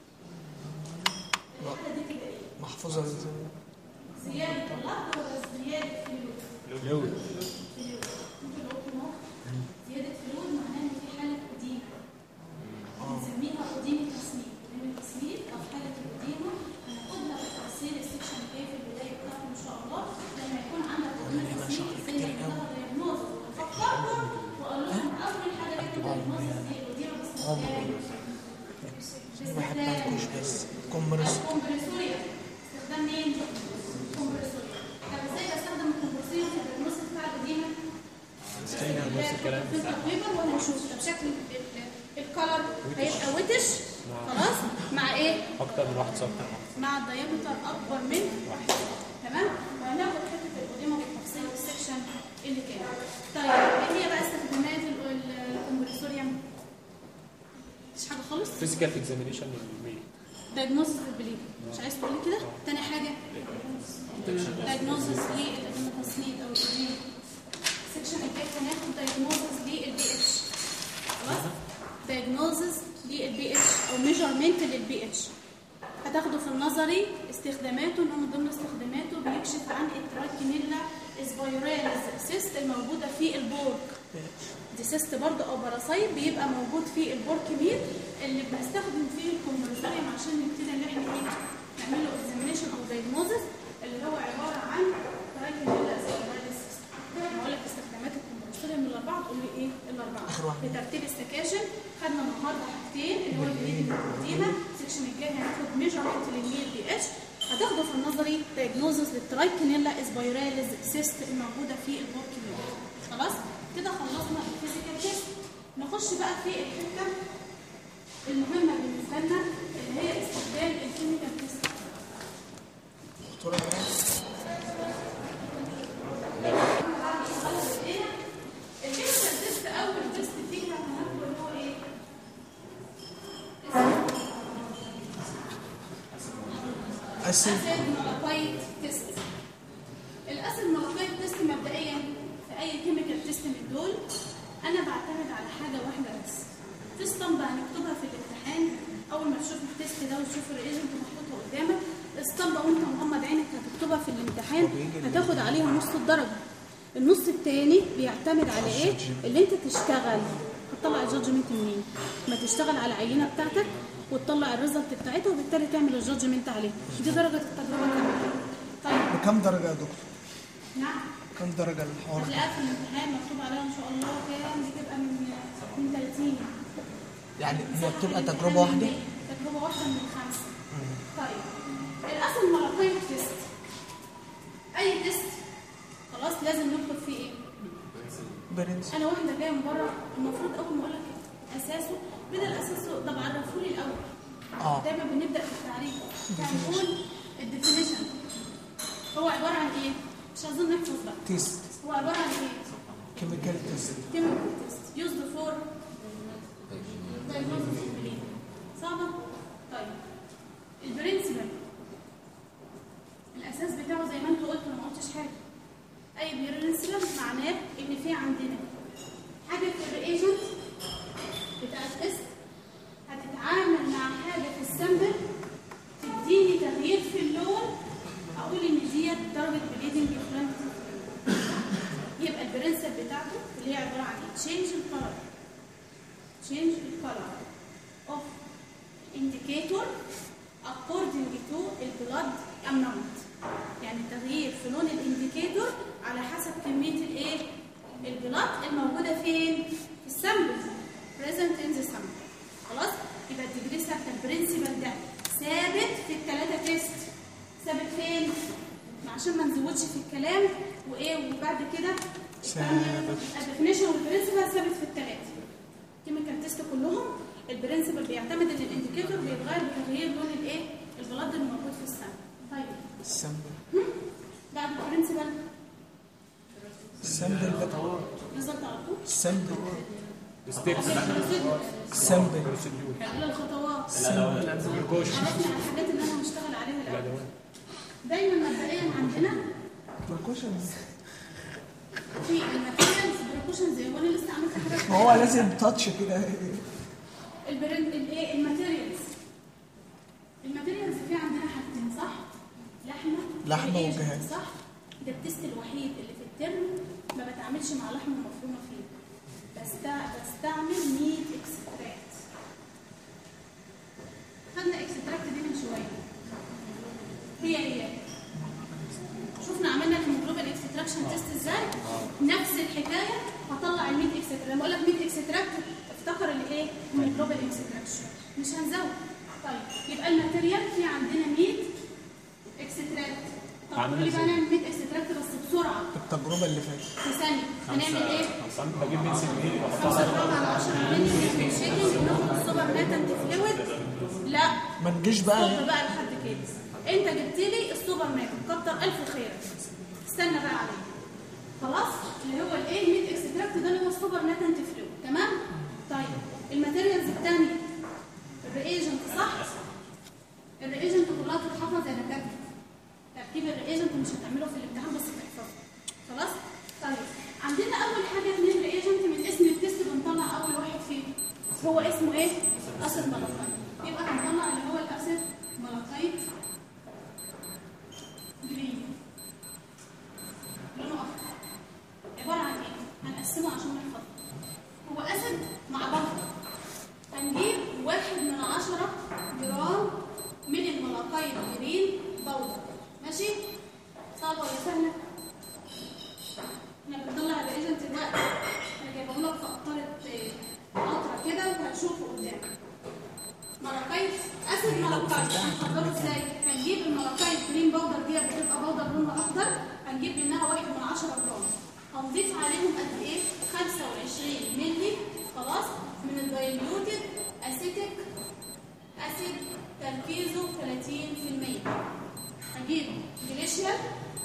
الحته دي كده ايه؟ محفوظة ازاي؟ زياده الضغط ولا زياده فلويد؟ فلويد. فلويد. انتوا لو قلتوا زياده فلويد معناها ان في حاله اديمه. بنسميها اديمه تسميد. اديمه تسميد او حاله الاديمه هناخدها في تفاصيل السكشن الجاي في البدايه بتاعته ان شاء الله لما يكون عندك اديمه تسميد زي ما بناخد دايجنوز وفكركم واقول لكم اول حاجه جت الدايجنوز دي الاديمه بس ما حبيتكوش بس كومبرس. الكمبرسوريوم استخدام مين؟ الكمبرسوريوم. طب ازاي بستخدم الكمبرسوريوم في الدايجنوز بتاع الاديمه؟ نفس الكلام. فلتر بيبر وهنشوف. طب شكل الكلر هيبقى ويتش خلاص مع ايه؟ اكتر من واحد سنتي. مع الدايمتر اكبر من واحد سنتي. تمام؟ وهناخد حته القديمه بالتفصيل في السكشن اللي كان. طيب ايه هي بقى استخدامات الكمبرسوريوم؟ مفيش حاجه خالص؟ فيزيكال اكزامينيشن للميل. دايجنوستس بالبليد. مش عايز تقولي كده؟ تاني حاجه دايجنوستس للتسميد او الاديمه. السكشن الجاي هناخد دايجنوستس للبي اتش. خلاص؟ دايجنوستس للبي اتش او ميجرمنت للبي اتش. هتاخده في النظري استخداماته ان من ضمن استخداماته بيكشف عن التراكينيلا سبايراليز سيست الموجوده في البورك. دي سيست برضه او باراسايت بيبقى موجود في البورك ميل اللي بنستخدم فيه الكمبرسوريوم عشان نبتدي ان احنا ايه نعمل له اكزامينشن او دايجنوزس اللي هو عباره عن تراكينيلا سبايراليز سيست. هقول لك استخدامات الكمبرسوريوم الاربعه تقول لي ايه الاربعه بترتيب السكاشن. خدنا النهارده حاجتين اللي هو البليدنج والاديمه. السكشن الجاي هناخد ميجرمنت للميل بي اتش. هتاخده في النظري دايجنوزس للترايكينيلا سبايراليز سيست الموجوده في البورك ميل. خلاص كده خلصنا الفيزيكال تيست. نخش بقى في الحته المهمه بالنسبه لنا اللي هي استخدام الكيميكال تيست. دكتورة الكيميكال تيست اول تيست فيها هناخده اللي هو ايه؟ اسيد مولكيول تيست. الاسيد مولكيول تيست مبدئيا في اي كيميكال تيست من دول انا بعتمد على حاجه واحده بس. في اسطمبه هنكتبها في الامتحان اول ما تشوف التيست ده وتشوف الريزلت محطوطه قدامك. اسطمبه وانت مغمض عينك هتكتبها في الامتحان هتاخد عليها نص الدرجه. النص الثاني بيعتمد على ايه؟ اللي انت تشتغل هتطلع الجادجمنت منين؟ ما تشتغل على العينه بتاعتك وتطلع الريزلت بتاعتها وبالتالي تعمل الجادجمنت عليه. دي درجه التجربه كامله. طيب بكم درجة يا دكتور؟ نعم كم درجة الحوار؟ هتلاقيها في الامتحان مكتوب عليها ان شاء الله كام، بتبقى من من ثلاثين. يعني هي بتبقى تجربة واحدة؟ تجربه واحده من الخمسه. طيب الاصل مرتين تيست. اي تيست خلاص لازم نكتب فيه ايه؟ برنس. انا واحده جايه من بره، المفروض اول ما اقول لك اساسه بدل اساسه. طب عرفوا لي الاول. اه دايما بنبدا في التعريف، هنقول الديفينيشن هو عباره عن ايه؟ مش عايزين نحفظ بقى. تيست. هو عباره عن ايه؟ كيميكال تيست. chemical test used for diagnosis of bleeding. صعبة؟ طيب البرنسبل الأساس بتاعه زي ما أنت قلت، أنا ما قلتش حاجة. أي برنسبل معناه إن في عندنا حاجة في الرياجنت بتاع التست هتتعامل مع حاجة في السامبل تديني تغيير في اللون، أقول إن ديت درجة بليدنج ديفرنت. يبقى البرنسبل بتاعته اللي هي عباره عن ايه؟ change in color change in color of indicator according to blood amount. يعني تغيير في لون الانديكيتور على حسب كميه الايه؟ البلاد الموجوده فين؟ في السامبل present in the sample. خلاص؟ يبقى الديجري ثابته. البرنسبل ده ثابت في الثلاثه تيست. ثابت فين؟ عشان ما نزودش في الكلام وايه وبعد كده الديفينيشن والبرنسبل ثابت في الثلاثه. كيميكال تيست كلهم البرنسبل بيعتمد ان الانديكيتور بيتغير بتغيير لون الايه؟ البلاد اللي موجود في السامبل. طيب السامبل بعد البرنسبل السامبل ده نزلت على طول السامبل ستيبس السامبل على الخطوات. السامبل عرفنا الحاجات اللي انا هشتغل عليها الاول. دايما مبدئيا عندنا بريكوشنز. في الماتيريالز بريكوشنز. هو انا لسه عملت حاجه ما هو لازم تاتش كده. البرن الايه الماتيريالز الماتيريالز في عندنا حاجتين صح؟ لحمه لحمه وجهاز وجهاز صح؟ ده التست الوحيد اللي في الترم ما بتعاملش مع لحمه مفرومه فيه. بست... بستعمل ميت اكستراكت. خدنا اكستراكت دي من شويه. هي هي شفنا عملنا الهيموجلوبين اكستراكشن تيست ازاي؟ نفس الحكايه. هطلع الميت اكستراكت. لما اقول لك ميت اكستراكت افتكر الايه؟ الهيموجلوبين اكستراكشن مش هنزود. طيب يبقى الماتيريال في عندنا ميت اكستراكت. طب قولي بقى نعمل ميت اكستراكت بس بسرعه. التجربه اللي فاتت في ثانيه هنعمل ايه؟ بجيب من سنين خمسة ربع على عشرة مللي شيكنج وناخد السوبر ناتنت فلويد. لا ما نجيش بقى استنى بقى لحد كده. انت جبت لي السوبر ناتنت كتر الف خيرك. استنى بقى عليه. خلاص اللي هو الايه ميت اكستراكت ده اللي هو السوبر ناتنت فلويد. تمام؟ طيب الماتيريالز الثانيه الرياجنت صح؟ الرياجنت كلها بتتحفظ يا دكاتره. تركيب الرياجنت مش هتعمله في الامتحان بس تحفظه. خلاص؟ طيب عندنا اول حاجه اثنين رياجنت من اسم التست بنطلع اول واحد فيه. هو اسمه ايه؟ اسيد ملقايت. يبقى هنطلع اللي هو الاسيد ملقايت جرين. لونه اخضر. عباره عن ايه؟ هنقسمه عشان نحفظه. هو اسيد مع بودر. هنجيب واحد من عشرة جرام من الملقايت جرين بودر. ماشي؟ صعبه ولا سهله؟ احنا بنطلع الرياجنت دلوقتي. انا جايبهم لك في قطره قطره كده وهتشوفه قدامك. ملقايت اسيد ملقايت هنحضره ازاي؟ هنجيب الملقايت جرين باودر دي بتبقى باودر لونها اخضر. هنجيب منها واحد من عشرة جرام. هنضيف عليهم قد ايه؟ خمسة وعشرين مللي خلاص من الدايليوتد اسيتيك اسيد تركيزه ثلاثين بالمية. هجيب جليشيال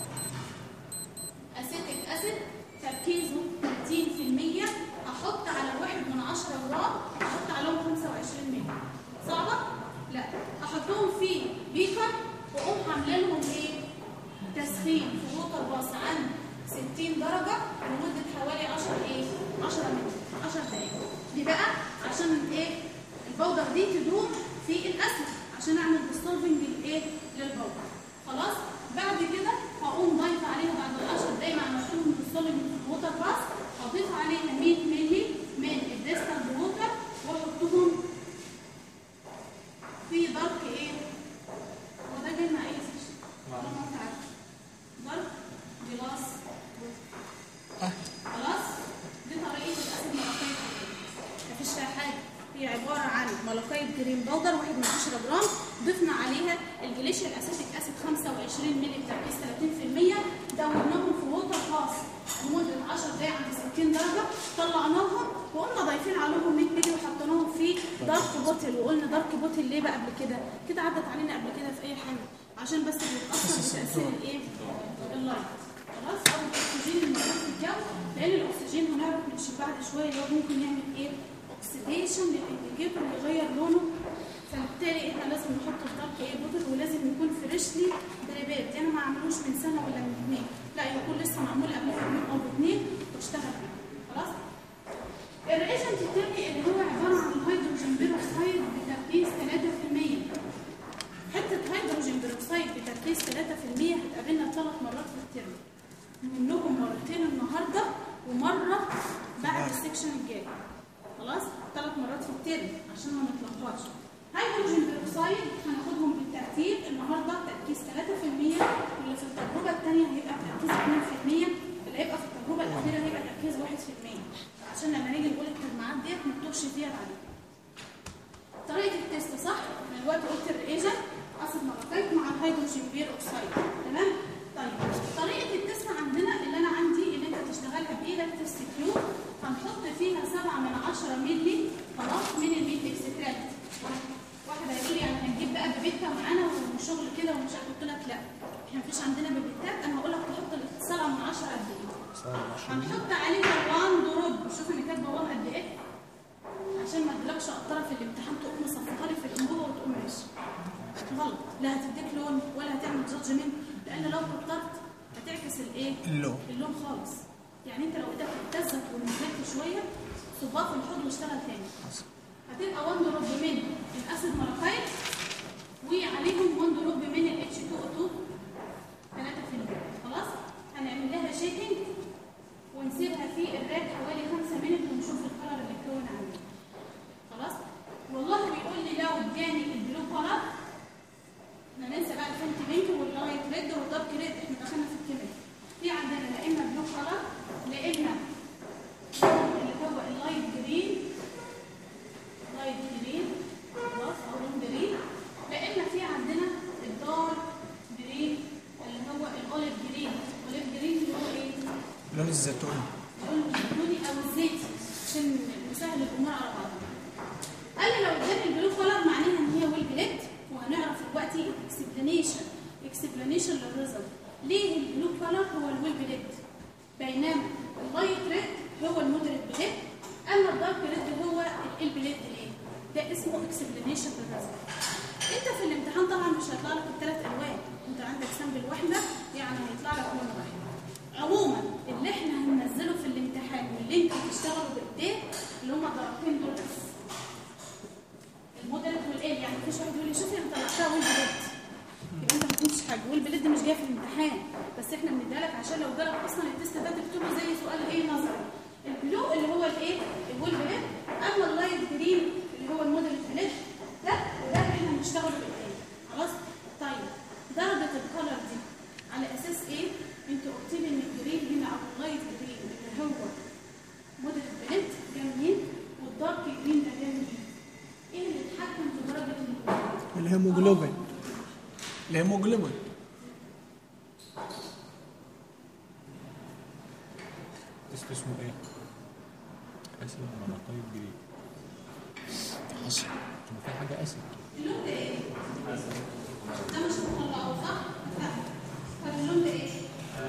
اسيتيك اسيد تركيزه ثلاثين بالمية. هحط على الواحد من عشرة جرام هحط عليهم خمسة وعشرين مللي. صعبه؟ لا. هحطهم في بيكر واقوم عامله لهم ايه؟ تسخين في ووتر باص عند ستين درجه لمده حوالي عشرة ايه؟ عشرة مللي عشر دقائق. دي بقى عشان ايه؟ البودر دي تدوم في الاسيد عشان اعمل ديستولفنج للايه؟ للبودر. خلاص؟ بعد كده هقوم ضايفه عليها بعد العشر دقايق مع ما احطهم ديستولفنج في الووتر باص هضيف عليها مية مللي من الديستلد ووتر واحطهم ملقاية جرين باودر واحد من عشرة جرام، ضفنا عليها الجليشيال اسيتيك اسيد خمسة وعشرين مللي بتركيز ثلاثين في المية، دوبناهم في ووتر باص لمده عشر دقائق عند ستين درجه، طلعناهم وقلنا ضايفين عليهم مية مللي وحطيناهم في دارك بوتل. وقلنا دارك بوتل ليه بقى قبل كده؟ كده عدت علينا قبل كده في اي حاجه، عشان بس بيتاثر بتاثير الايه؟ اللايت. خلاص، او الاكسجين الموجود في الجو، لان الاكسجين هنعرف من بعد شويه اللي هو ممكن يعمل ايه؟ اوكسيديشن للانديكيتور ويغير لونه، فبالتالي احنا لازم نحط في دارك ايه بوتل، ولازم يكون فريشلي دريبات، يعني ما عملوش من سنه ولا من اثنين، لا يكون لسه معمول قبل يومين او اثنين واشتغل بيه. خلاص. الريجنت الثاني اللي هو عباره عن الهيدروجين بيروكسيد بتركيز ثلاثة في المية. حته هيدروجين بيروكسيد بتركيز ثلاثة في المية هتقابلنا ثلاث مرات في الترم، منهم مرتين النهارده ومره بعد السكشن الجاي. خلاص، ثلاث مرات في الترم عشان ما نتلخبطش. هيدروجين بيروكسيد هناخدهم بالترتيب، النهارده تركيز ثلاثة في المية، واللي في التجربه الثانيه هيبقى تركيز اثنين في المية، اللي هيبقى في التجربه الاخيره هيبقى تركيز واحد في المية، عشان لما نيجي نقول التجمعات ديت ما نتوهش فيها بعدين. طريقه التست صح؟ انا دلوقتي قلت الريجنت اسيد ملقايت مع الهيدروجين بيروكسيد، تمام؟ طيب طريقه التست عندنا اللي انا عندي اللي انت تشتغلها بايدك تست تيوب، هنحط فيها سبعة من عشرة مللي خلاص من الميت اكستراكت. واحد هيقول لي يعني هنجيب بقى بيبيتا معانا وشغل كده ومش هحط لك، لا احنا مفيش عندنا بيبيتات، انا هقول لك تحط سبعة من عشرة قد ايه؟ هنحط عليها واحد دروب، شوف انا كاتبه واحد قد ايه؟ عشان ما ادلكش قطره في الامتحان تقوم مصفقها لي في الانبوبه وتقوم ماشي. غلط، لا هتديك لون ولا هتعمل جادجمنت، لان لو كترت هتعكس الايه؟ اللون اللون خالص. يعني انت لو ايدك اتزت ونزلت شويه صباط في الحوض واشتغل تاني، هتبقى واحد دروب من الاسيد ملقايت وعليهم واحد دروب من الاتش اتنين او اتنين ثلاثة في المية. خلاص، هنعمل لها شيكنج ونسيبها في الراك حوالي خمسة مينت ونشوف الكلر اللي اتكون عليه. خلاص، والله بيقول لي لو اداني البلو كلر، احنا ننسى بقى الفنت بينك واللايت ريد والدارك ريد، احنا دخلنا في الكيمياء. في عندنا لا اما بلو كلر لا اما اللي هو اللايت جرين، لايت جرين خلاص او لون جرين، لا اما في عندنا الدارك جرين اللي هو الاوليف جرين. الاوليف جرين اللي هو ايه؟ لون الزيتوني، لون الزيتوني او الزيتي عشان نسهل الامور على بعضها. قال لي لو اداني البلو كلر معناها ان هي ويل بليد، وهنعرف دلوقتي اكسبلانيشن اكسبلانيشن للريزلت ليه البلو كلر هو الويل بليد، بينما اللايت ريد هو المودريت بليد، اما الدارك ريد هو البليد. ليه؟ ده اسمه اكسبلانيشن للريزلت. انت في الامتحان طبعا مش هيطلع لك الثلاث الوان، انت عندك سامبل واحده يعني هيطلع لك لون واحد. عموما اللي احنا هننزله في الامتحان واللي انتوا بتشتغلوا بايديه اللي هم الدرجتين دول بس، المودريت والال. يعني مفيش واحد يقول لي شوفي انا طلعتها ويل بليد، يبقى انت ما فهمتش حاجه. ويل بليد مش جايه في الامتحان، بس احنا بنديها لك عشان لو جالك اصلا التست ده تكتبه زي سؤال ايه نظري. البلو اللي هو الايه؟ الويل بليد، اما اللايت جرين اللي هو المودريت بليد ده وده احنا بنشتغل بايدينا. خلاص؟ طيب درجه الكلر دي على اساس ايه؟ انتوا قلت لي ان الجرين هنا او اللايت جرين اللي هو مودريت بليد جاي منين؟ والدارك جرين ده جاي منين؟ ايه اللي اتحكم في درجه الهيموجلوبين؟ الهيموجلوبين الهيموجلوبين اسمه اسمه ايه؟ اسم ملقايت جرين. حصل في حاجه اسم اللون ده ايه؟ ده مش مطلعه صح؟ طب اللون ده ايه؟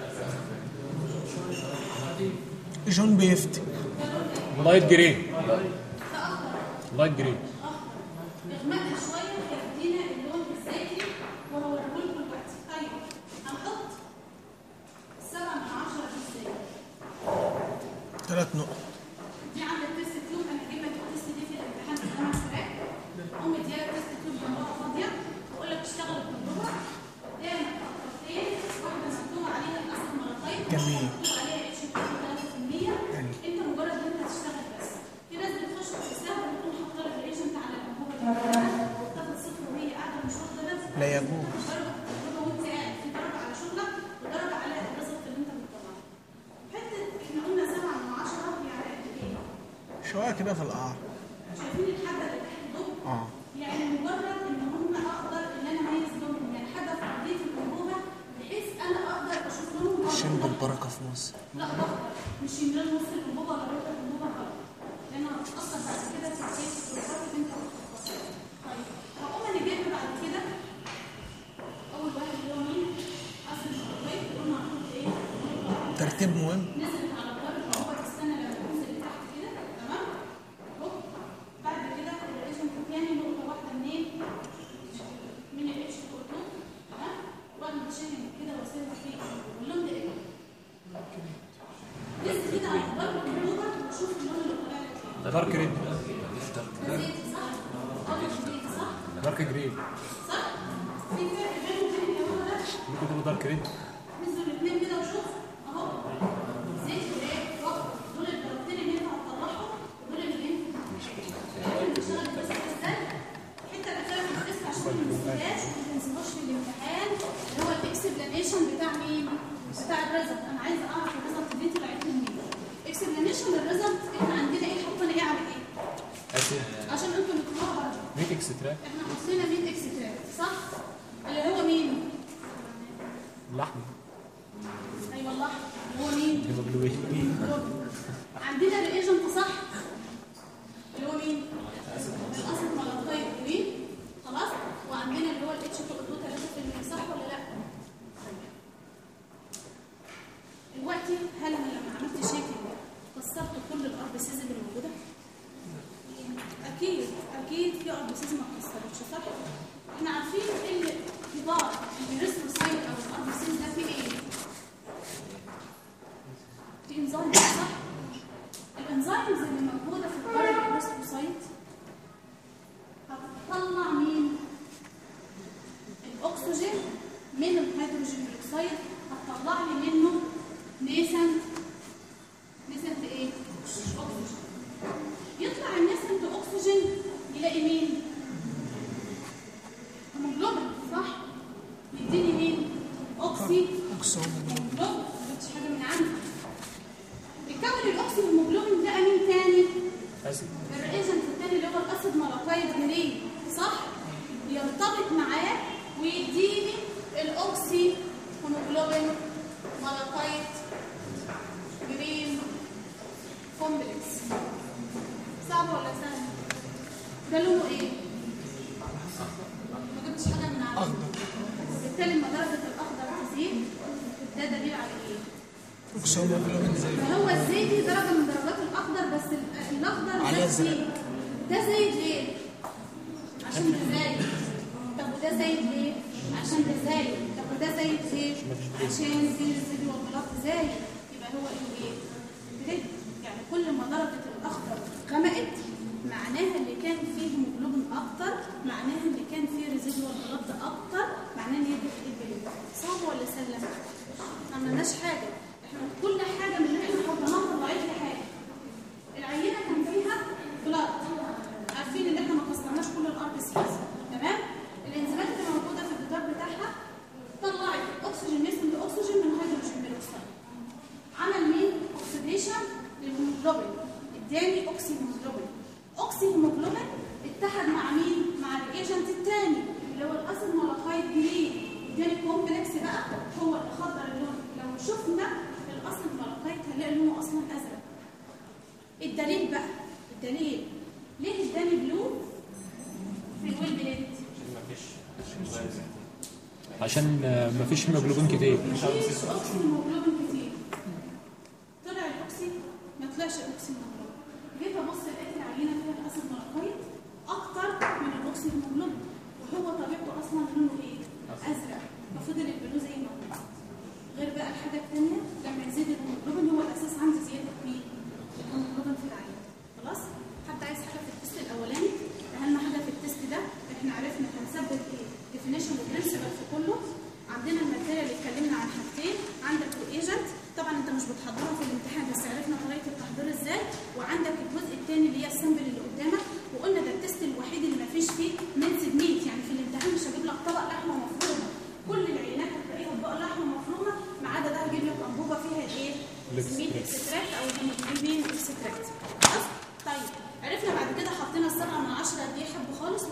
جون بيفتي لايت جرين. لايت جرين اغمقها شويه هيدينا اللون الزيتي وهوريه لكم دلوقتي. طيب هنحط سبعة من عشرة دي ازاي؟ ثلاث نقط. دي عند التست تيوب، انا هجيب لك التست دي في الامتحان في خمس تراك، اقوم مديها التست تيوب جنبها فاضيه واقول لك اشتغل بالتجربه قدامك قطرتين، واحده مكتوب عليها الاسد ملقايت جميل، مكتوب عليها اتش ثلاثة في المية. انت مجرد ان انت تشتغل بس. في ناس بتخش في السهل وتقوم حاطه لك الايجنت على الانبوبه وتاخد صفر وهي قاعده مش واخده بس. لا يجوز. درجه التجربه وانت قاعد في درجه على شغلك ودرجه على الريزلت اللي انت بتطلعه. حته احنا قلنا سبعة من عشرة يعني قد ايه؟ شويه كده في القعر. شايفين الحبه اللي تحت دول؟ اه يعني مجرد ان هم اقدر ان انا اميز لونهم، يعني حاجه في ارضيه الانبوبه بحيث انا اقدر اشوف لونهم. شم بالبركه في مصر. لا بقدر مش يملى نص الانبوبه ولا ربع الانبوبه غلط، لان هتتاثر بعد كده في الايه في الصفات اللي انت بتخصصها. طيب هقوم انا جايبه بعد كده اول واحد اللي هو مين؟ اصل الخطوط قلنا هنحط ايه؟ ترتيب مهم. نزلت على الدار الانبوبه تستنى لما تنزل لتحت كده تمام؟ هوب بعد كده الريشن تاني نقطه واحده منين؟ من الاتش فوتون تمام؟ واعمل شيلنج كده واسيبها فيه واللون ده ايه؟ نزل كده على الدار الانبوبه وشوف اللون اللي طالع لك ايه. ده دارك ريد. ده زيت صح؟ اه ده زيت صح؟ دارك جرين. صح؟ في فرق بينهم وبين اللي هو ده. ممكن تقول دارك ريد. نزلوا الاثنين كده وشوف اهو زيت وايه واحد، دول الدرجتين اللي انت هتطلعهم ودول اللي انت ممكن تشتغل بس ازاي؟ الحته اللي فيها في الاسم عشان ما تنساهاش وما تنسوهاش في الامتحان اللي هو الاكسبلانيشن بتاع مين؟ بتاع الريزلت. انا عايزه اعرف الريزلت دي طلعت من مين؟ اكسبلانيشن للريزلت احنا عندنا ايه؟ حطينا ايه على ايه؟ اسيد. عشان انتوا اللي تطلعوا برضه ميت اكستراكت. احنا حطينا مين اكستراكت صح؟ اللي هو مين؟ اللحم. ايوه اللحم اللي هو مين؟ هيموجلوبين. عندنا الريجنت صح؟ اللي هو مين؟ الأصل ملقاي مين؟ خلاص؟ وعندنا اللي هو الاتش تو ثلاثة في المية صح ولا لا؟ دلوقتي هل انا لما عملت شيكنج كسرت كل الار بي سيز اللي موجوده؟ اكيد اكيد في ار بي سيز ما اتكسرتش صح؟ احنا عارفين ان كبار الريثروسايت او الار بي سيز ده فيه ايه؟ في انزيم صح؟ الانزيمز اللي موجوده في كبار الريثروسايت هتطلع مين؟ الاكسجين من الهيدروجين بيروكسيد هتطلع لي منه نيسنت نيسنت ايه؟ اكسجين. يطلع النيسنت اكسجين يلاقي مين؟ هيموجلوبين صح؟ يديني مين؟ اوكسي هيموجلوبين. ما جبتش حاجه من عندي. بيكون الاوكسي هيموجلوبين ده مين تاني؟ اسيد. الريجنت الثاني اللي هو الاسيد ملقايد جرين صح؟ يرتبط معاه ويديني الاوكسي هيموجلوبين ملقايد جرين كومبلكس. صعب ولا سهل؟ ده لونه ايه؟ ما جبتش حاجه من عندي. اخضر. وبالتالي لما درجه الاخضر تزيد ده دليل على ايه؟ هيموجلوبين زي فهو الزيتي درجه من درجات الاخضر بس ال- الاخضر عليه زي زرق. ده زايد ليه؟ عشان ده زايد. طب وده زايد ليه؟ عشان ده زايد. طب وده زايد ليه؟ عشان زي الزيت والبلاط زايد. يبقى هو ايه؟ بريد. يعني كل ما درجه الاخضر غمقت معناها اللي كان فيه هيموجلوبين اكتر، معناها اللي كان فيه ريزيدوال بلاد اكتر، معناها ان هي دي البريد. صعب ولا سهل؟ ما عملناش حاجه. احنا كل حاجه من اللي احنا حطيناها طلعت لي حاجه. العينه كان فيها بلاد. عارفين ان احنا ما كسرناش كل الار بي سيز تمام؟ الانزيمات اللي موجوده في الجدار بتاعها طلعت اكسجين نسبه الاكسجين من هيدروجين بيروكسيد. عمل مين؟ اوكسيديشن للهيموجلوبين. اداني اوكسي هيموجلوبين. اوكسي هيموجلوبين اتحد مع مين؟ مع الريجنت الثاني اللي هو الاسيد ملقايد جرين. اداني كومبلكس بقى هو اللي خضر اللون. لو شفنا الاسيد ملقايد هنلاقي لونه اصلا ازرق. الدليل بقى الدليل ليه اداني بلو في الويل بليد؟ عشان ما فيش هيموجلوبين كتير. مفيش اوكسي هيموجلوبين كتير. طلع الاوكسي ما طلعش الاوكسي هيموجلوبين. جيت ابص لقيت العينه فيها الاسيد ملقايد اكتر من الاوكسي هيموجلوبين وهو طبيعته اصلا لونه ايه؟ ازرق. ففضل البلو زي ما هو. غير بقى الحاجه الثانيه لما يزيد الهيموجلوبين هو الاساس عندي زياده مين؟ الهيموجلوبين في العينه. خلاص؟ حد عايز حاجه في التست الاولاني؟ اهم حاجه في التست ده احنا عرفنا هنثبت ايه؟ ديفينيشن وبرنسبل في كله. عندنا الماتيريال اللي اتكلمنا عن حاجتين، عندك الايجنت طبعا انت مش بتحضرها في الامتحان بس عرفنا طريقه التحضير ازاي، وعندك الجزء الثاني اللي هي السامبل اللي قدامك وقلنا ده التست الوحيد اللي ما فيش فيه مينسد ميت. يعني في الامتحان مش هجيب لك طبق لحمه مفرومه، كل العينات هتلاقيها طبق لحمه مفرومه ما عدا ده هجيب لك انبوبه فيها الايه؟ ميت اكستراكت او الهيموجلوبين اكستراكت. خلاص؟ طيب عرفنا بعد كده حطينا السبعه من عشره قد ايه حبه خالص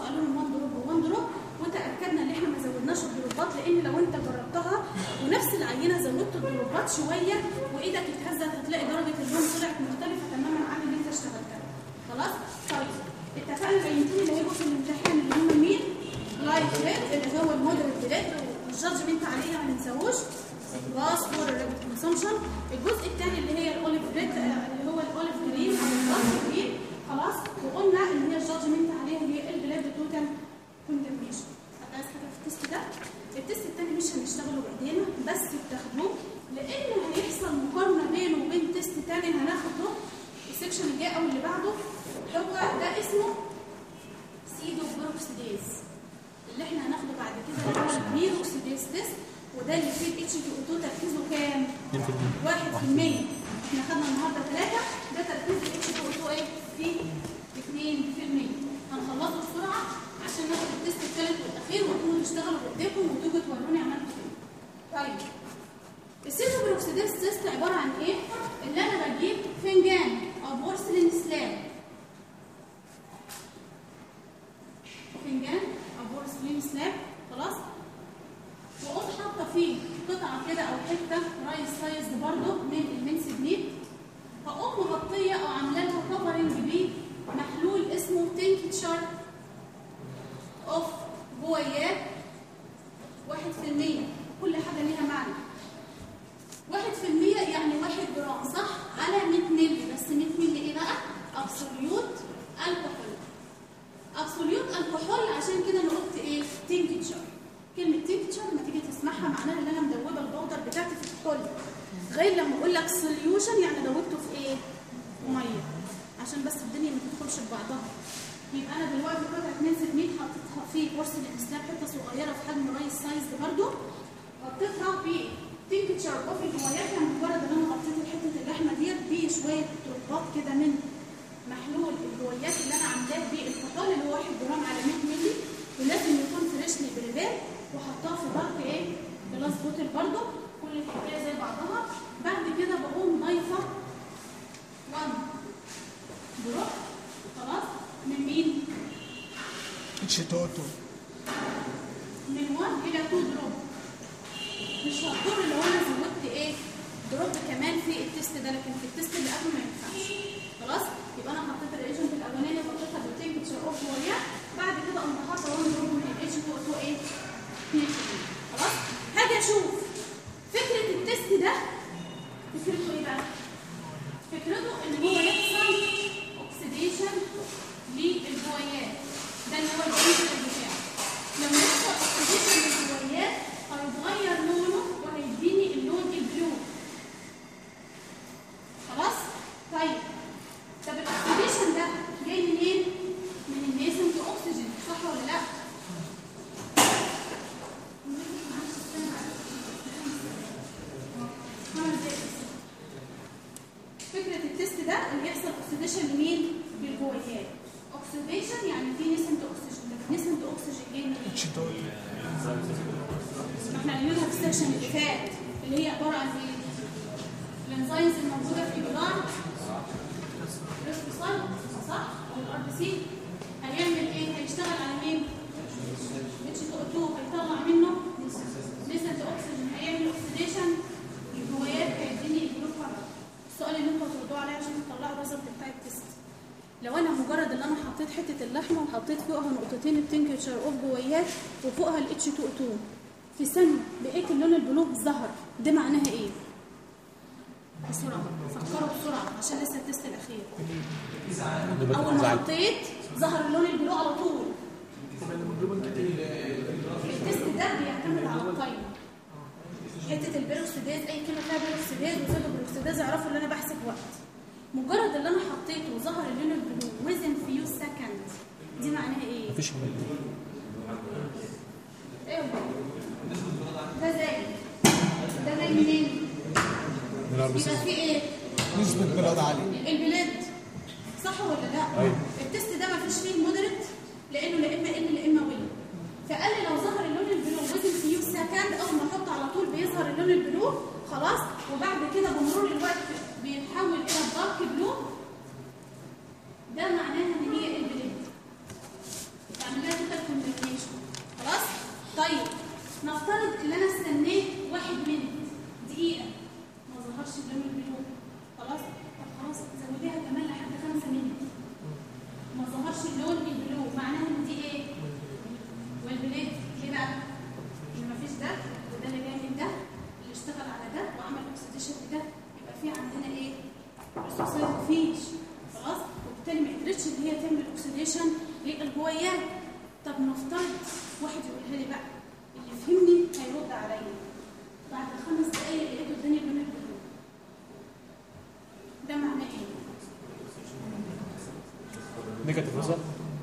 زودناش الدروبات، لان لو انت جربتها ونفس العينه زودت الدروبات شويه وايدك اتهزت هتلاقي درجه اللون طلعت مختلفه تماما عن اللي انت اشتغلتها. خلاص؟ طيب اتفقنا العينتين اللي هيبقوا في الامتحان اللي هم مين؟ لايت ريد اللي هو المودريت ريد والجادجمنت عليها ما ننساهوش. باس فور الريد كونسومشن. الجزء الثاني اللي هي الاوليف ريد اللي هو الاوليف جرين او الباس جرين. خلاص؟ وقلنا ان هي الجادجمنت عليها اللي هي البلاد توتال كوندمنيشن. عايز حاجه في التست ده؟ التست الثاني مش هنشتغله بايدينا بس بتاخدوه لان هيحصل مقارنه بينه وبين تست ثاني هناخده السكشن الجاي او اللي بعده. هو ده اسمه سيدو بروكسيديز اللي احنا هناخده بعد كده اللي هو البيروكسيديز تيست، وده اللي فيه الاتش تو او تركيزه كام؟ واحد في المية. احنا خدنا النهارده ثلاثة، ده تركيز الاتش تو او ايه؟ فيه اثنين في المية. هنخلصه بسرعة عشان ناخد التيست الثالث والاخير وتكونوا تشتغلوا بايديكم وتيجوا توروني عملتوا ايه. طيب السيدو بروكسيديز تيست عبارة عن ايه؟ اللي انا بجيب فنجان او بورسلين سلاب، فنجان او بورسلين سلاب خلاص، واقوم حاطه فيه قطعه كده او حته رايس سايز برضه من المنسد ميت، هقوم مغطيه او عامله لها كفرنج بمحلول اسمه تينكتشر اوف بويات واحد في المية. كل حاجه ليها معنى. واحد في المية يعني واحد جرام صح؟ على مية مللي، بس مية مللي ايه بقى؟ ابسوليوت الكحول. ابسوليوت الكحول عشان كده انا قلت ايه؟ تينكتشر. كلمه تينكتشر لما تيجي تسمعها معناها ان انا مدوبه البودر بتاعتي في الكحول، غير لما اقول لك سوليوشن يعني دوبته في ايه؟ ميه، عشان بس الدنيا ما تدخلش في بعضها. يبقى انا دلوقتي قطعه منسد ميت حطيتها في بورسلين سلاب حته صغيره في حجم رايس سايز برضه، حطيتها في تينكتشر اوف البويات. يعني مجرد ان انا غطيت الحته اللحمه ديت بشويه تربات كده من محلول البويات اللي انا عاملاه بالكحول اللي هو واحد جرام على مية مللي، ولازم يكون فريشلي بريبير، وحطها في ضغط ايه؟ جلاس بوتل برضه، كل الحكايه زي بعضها. بعد كده بقوم ضايفه واحد دروب خلاص من مين؟ اتش تو او تو من واحد الى اتنين دروب. مش هضطر لو انا زودت ايه؟ دروب كمان في التست ده، لكن في التست اللي قبله ما ينفعش. خلاص؟ يبقى انا حطيت الايجنت الاولاني وحطيتها بالتمبرتشر اوف بويا، بعد كده قمت حاطه واحد دروب من الاتش تو او تو ايه؟ خلاص؟ هاجي اشوف فكره التست ده فكرته ايه بقى؟ فكرته ان هو يحصل اوكسيديشن للبويات، ده اللي هو البرنسبل بتاعه. لما يحصل اوكسيديشن للبويات هيتغير لونه وهيديني اللون البلو. خلاص؟ طيب طب الاكسيديشن ده جاي منين؟ من النيسنت اوكسجين صح ولا لا؟ فكرة التست ده اللي يحصل اوكسيديشن لمين؟ بالبويات. اوكسيديشن يعني في نيسنت اوكسجين، لكن نيسنت اوكسجين جاي منين؟ اتش تو او تو احنا قلنا في السكشن اللي فات اللي هي عباره عن ايه؟ الانزيمز الموجوده في الجدار ريسبوسايت صح؟ او الار بي سي هيعمل ايه؟ هيشتغل على مين؟ اتش تو او تو هيطلع منه نيسنت اوكسجين، هيعمل اوكسيديشن للبويات هيديني البلو كارد. السؤال اللي انتوا هتردوا عليه عشان تطلعوا الريزلت بتاع التست، لو انا مجرد ان انا حطيت حته اللحمه وحطيت فوقها نقطتين التمبرتشر اوف بويات وفوقها الاتش تو او تو في ثانيه بقيت اللون البلو ظهر، ده معناها ايه؟ بسرعه فكروا بسرعه عشان لسه التست الاخير. اول ما حطيت ظهر اللون البلو على طول. التست ده بيعتمد على التايم. حته البيروكسيداز اي كلمه فيها بيروكسيداز وزيادة بيروكسيداز اعرفوا ان انا بحسب وقت. مجرد اللي انا حطيته وظهر اللون البلو within few seconds دي معناها ايه؟ مفيش ايوه ده زي ده زي منين؟ من الاربسيس. يبقى في ايه؟ نسبة بلاد عالية. البلاد صح ولا لا؟ أيوة. التست ده ما فيش فيه المودريت لانه لا اما ان لا اما ويل. فقال لي لو ظهر اللون البلو within few seconds اول ما احط على طول بيظهر اللون البلو خلاص، وبعد كده بمرور الوقت بيتحول الى الدارك بلو، ده معناها ان هي البلاد. تعمل لها توتال كومبينيشن خلاص؟ طيب الاستوكسيد مفيش خلاص، وبالتالي ما قدرتش ان هي تعمل اوكسيديشن للجويات. طب نفترض واحد يقولها لي بقى اللي فهمني هيرد عليا، بعد خمس دقايق لقيته الدنيا لون البلو، ده معناه ايه؟ نيجاتيف ريزلت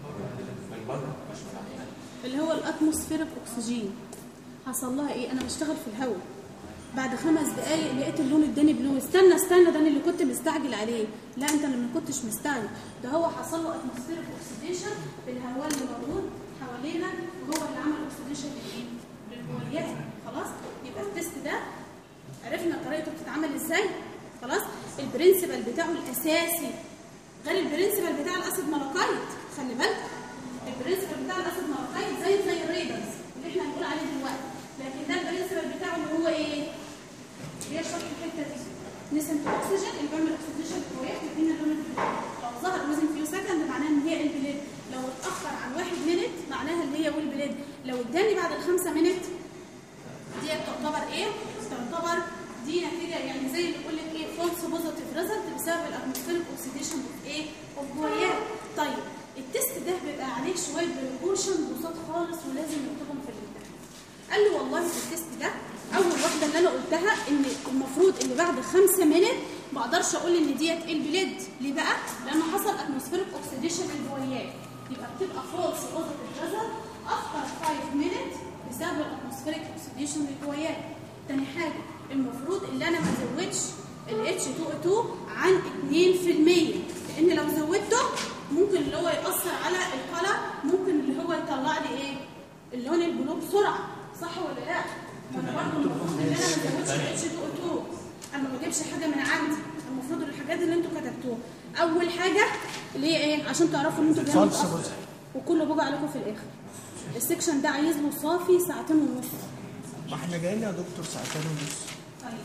اللي هو الاتموسفيريك اكسجين حصل لها ايه؟ انا بشتغل في الهواء بعد خمس دقايق لقيت اللون اداني بلو، استنى استنى ده اللي كنت مستعجل عليه. لا انت اللي ما كنتش مستعجل، ده هو حصل له اتموسفيريك اوكسيديشن بالهواء اللي موجود حوالينا، وهو اللي عمل اوكسيديشن للايه؟ للجويات. خلاص يبقى التست ده عرفنا طريقته بتتعمل ازاي. خلاص البرنسبل بتاعه الاساسي غير البرنسبل بتاع الاسيد مالاكايت، خلي بالك البرنسبل بتاع الاسيد مالاكايت زي زي الريدرز اللي احنا هنقول عليه دلوقتي، لكن ده البرنسبل بتاعه اللي هو ايه؟ بيشرح الحته دي نسبه الاكسجين اللي بيعمل اكسجين للجويات بيدينا لون البلاد. لو ظهر وزن فيو سكند معناها ان هي البلاد، لو اتاخر عن واحد مينت معناها اللي هي والبلاد، لو اداني بعد الخمسه مينت دي تعتبر ايه؟ تعتبر دي نتيجه يعني زي اللي بيقول لك ايه فولس بوزيتيف ريزلت بسبب الاتموسفيريك اوكسيديشن اوف ايه؟ اوف جويات. طيب التست ده بيبقى عليه شويه بريكوشن بسيط خالص ولازم نكتبهم في الامتحان. قال لي والله في التست ده اول واحده اللي انا قلتها ان المفروض ان بعد خمسة مينت ما اقدرش اقول ان ديت البلاد. ليه بقى؟ لان حصل اتموسفيريك اوكسيديشن للجويات، يبقى بتبقى فولس بوزيتيف ريزلت افتر خمسة مينت بسبب الاتموسفيريك اوكسيديشن للجويات. تاني حاجه المفروض ان انا ما ازودش ال اتش تو او تو عن اتنين في المية، لان لو زودته ممكن اللي هو ياثر على القلم، ممكن اللي هو يطلع لي ايه؟ اللون البلو بسرعه، صح ولا لا؟ وانا برضه المفروض ان انا ما ازودش ال اتش تو او تو، انا ما بجيبش حاجه من عندي، المفروض الحاجات اللي انتوا كتبتوها اول حاجه اللي هي ايه عشان تعرفوا ان انتوا بتعملوا متاخر وكله بيجي عليكم في الاخر. السكشن ده عايز له صافي ساعتين ونص. ما احنا جايين يا دكتور ساعتين ونص. طيب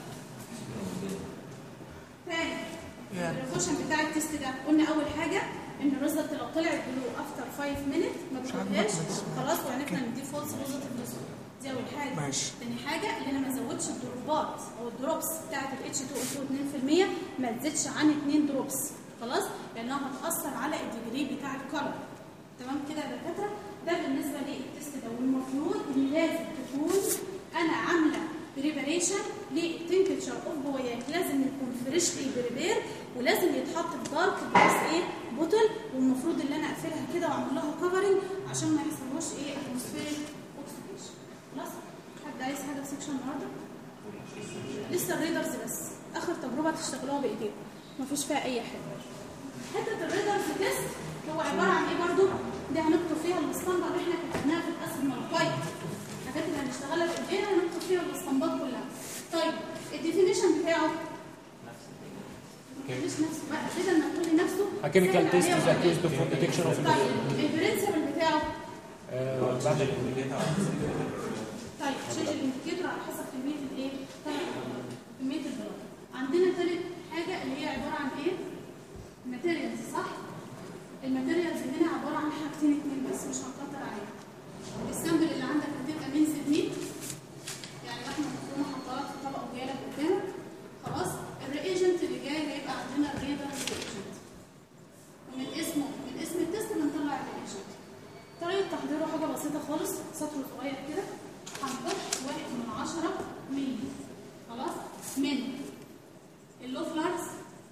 تاني الريفوشن بتاع التست ده قلنا اول حاجه ان الريزلت لو طلعت بلو افتر خمسة مينت ما بنقولهاش خلاص وعرفنا ان دي فولس بوزيتيف ريزلت، دي اول حاجه. ماشي. تاني حاجه اللي انا ما ازودش الدروبات او الدروبس بتاعت الاتش تو او تو اتنين في المية، ما تزيدش عن اتنين دروبس خلاص، لانها هتاثر على الديجري بتاع الكلر. تمام كده يا دكاتره؟ ده بالنسبه للتست ده، والمفروض ان لازم تكون انا عامله بريباريشن للتمبريتشر اوف جويات، لازم يكون فريشلي بريبير ولازم يتحط في دارك بليس ايه بوتل، والمفروض ان انا اقفلها كده واعمل لها كفرنج عشان ما يحصلوش ايه اتموسفيريك اوكسيديشن. خلاص؟ حد عايز حاجه في سكشن النهارده؟ لسه الريدرز بس اخر تجربه تشتغلوها بايديكم مفيش فيها اي حاجه. حته الريدرز تيست هو عباره عن ايه برضو؟ دي هنكتب فيها الاسطمبه اللي احنا كتبناها في الاسيد مالكايت، الحاجات اللي هنشتغلها بايدينا هنكتب فيها الاسطمبات كلها. طيب الديفينيشن بتاعه مش نفسه بقى كده انك تقولي نفسه A chemical test is accused of detection of طيب البرنسبل بتاعه بعد طيب شيل الانديكيتور على حسب كميه الايه؟ كميه البلد. عندنا ثالث حاجه اللي هي عباره عن ايه؟ الماتيريالز، صح؟ الماتيريالز هنا عباره عن حاجتين اثنين بس مش هنكتر عليها. السامبل اللي عندك هتبقى من سدميت يعني لحمه مفرومه حطها في الطبق وجايه لك قدامك خلاص. الريجنت اللي جاي هيبقى عندنا الريدرز ريجنت، ومن اسمه من اسم التست بنطلع الريجنت. طريقه تحضيره حاجه بسيطه خالص، سطر صغير كده، هنحط واحد من عشرة مللي خلاص من اللوفلارز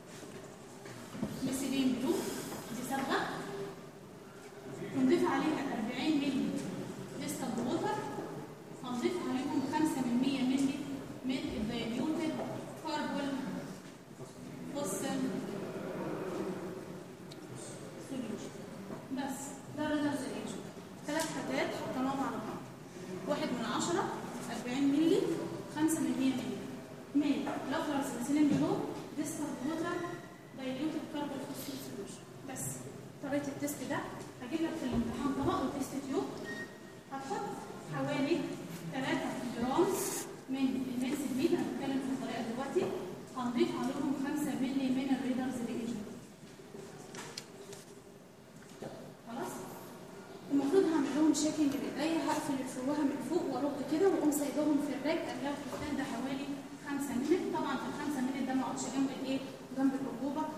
مثلين بلو دي صبغه، ونضيف عليها أربعين مللي ديستلد ووتر، هنضيف عليهم خمسة من مية مللي من الدايليوتد كاربون فوسفين سوليوشن. بس ده ريدرز ريجن، ثلاث حاجات حطيناهم على بعض، واحد من عشرة، أربعين مللي، خمسة من مية مللي من لوفلارز مثلين بلو ديستلد ووتر دايليوتد كاربون فوسفين سوليوشن. بس طريقه التست ده هجيب لك في الامتحان طبق وتست تيوب، هتحط حوالي ثلاثة جرام من الميكس ميت، انا بتكلم في الطريقه دلوقتي، هنضيف عليهم خمسة مللي من الريدرز ريجن. خلاص؟ المفروض هعمل لهم شيكنج بايديا، هقفل الفروه من فوق وارد كده واقوم سايباهم في الراك قبلها بكتان، ده حوالي خمسة مللي. طبعا في الخمسة مللي ده ما اقعدش جنب الايه؟ جنب الرطوبه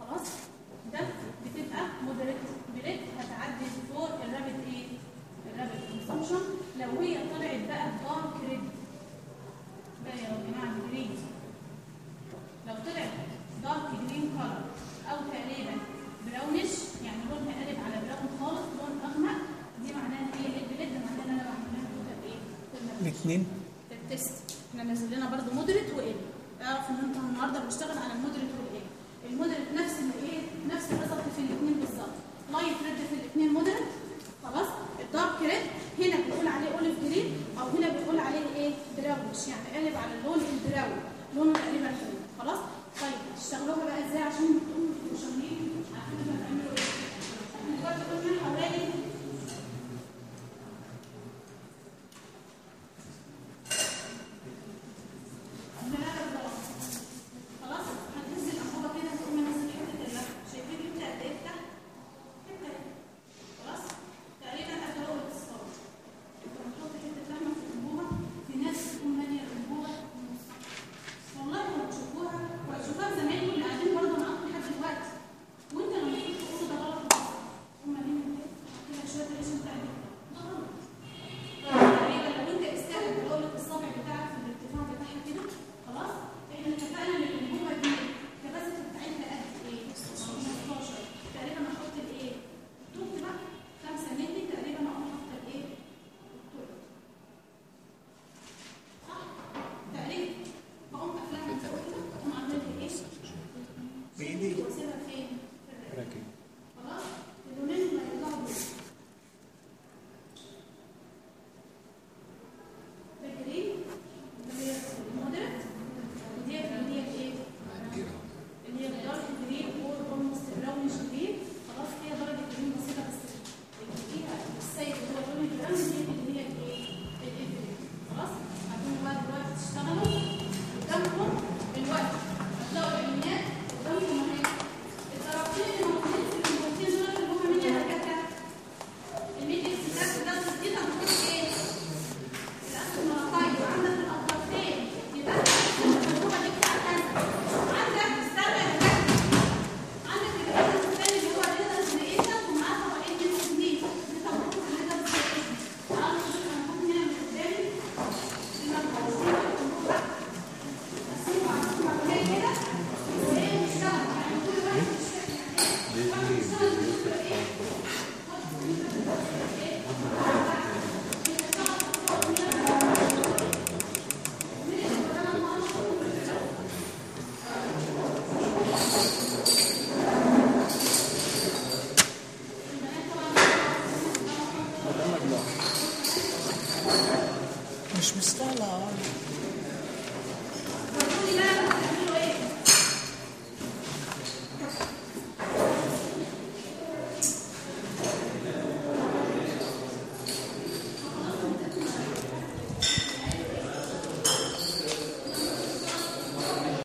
خلاص ده بتبقى مودريت بليد هتعدي فوق الرابد ايه؟ الرابد كونسبشن. لو هي طلعت بقى دارك ريد بقى يا جماعه جرين، لو طلعت دارك جرين كلر او تقريبا براونش يعني لونها قلب على براون خالص، لون اغمق، دي معناها ايه؟ البليد معناها ان انا بعمل لها ايه؟ الاثنين في التست احنا نازل لنا برده مودريت وايه. اعرف ان انت النهارده بنشتغل على المودريت والايه. المودريت نفس الايه؟ نفس الريزلت في الاثنين بالظبط. لايت ريد في الاثنين مودريت خلاص. الدارك ريد هنا بنقول عليه اوليف جرين او هنا بنقول عليه ايه؟ براونش، يعني قلب على اللون البراون، لونه تقريبا كده خلاص. طيب تشتغلوها بقى ازاي عشان تبقوا شغالين عارفين انتوا هتعملوا ايه؟ دلوقتي قلنا حوالي خلاص. هتهز الانبوبه كده تقوم نازل حته اللحم، شايفين حته قد ايه تحت؟ حته خلاص تقريبا قد رقبه الصاج. انت بتحط حته لحمه في الانبوبه، في ناس بتكون ماليه الانبوبه نص. والله لو تشوفوها وهتشوفوها زمايلكم اللي قاعدين برضه معاكم لحد دلوقتي، وانت لما تيجي تقول ده غلط هم مالين كده شويه العيش بتاع ده غلط. تقريبا لو انت استهدف رقبه الصابع بتاعك في الارتفاع بتاعها كده خلاص. احنا اتفقنا ان الانبوبه دي الكباسيتي بتاعتها قد ايه؟ خمستاشر تقريبا. هحط الايه؟ الطوب بقى خمسة مللي تقريبا. اقوم حاطه الايه؟ الطوب صح؟ تقريبا. بقوم قافلاها من فوق كده واقوم عامله ايه؟ بايدي واسيبها فين؟ في الرقبه. راكب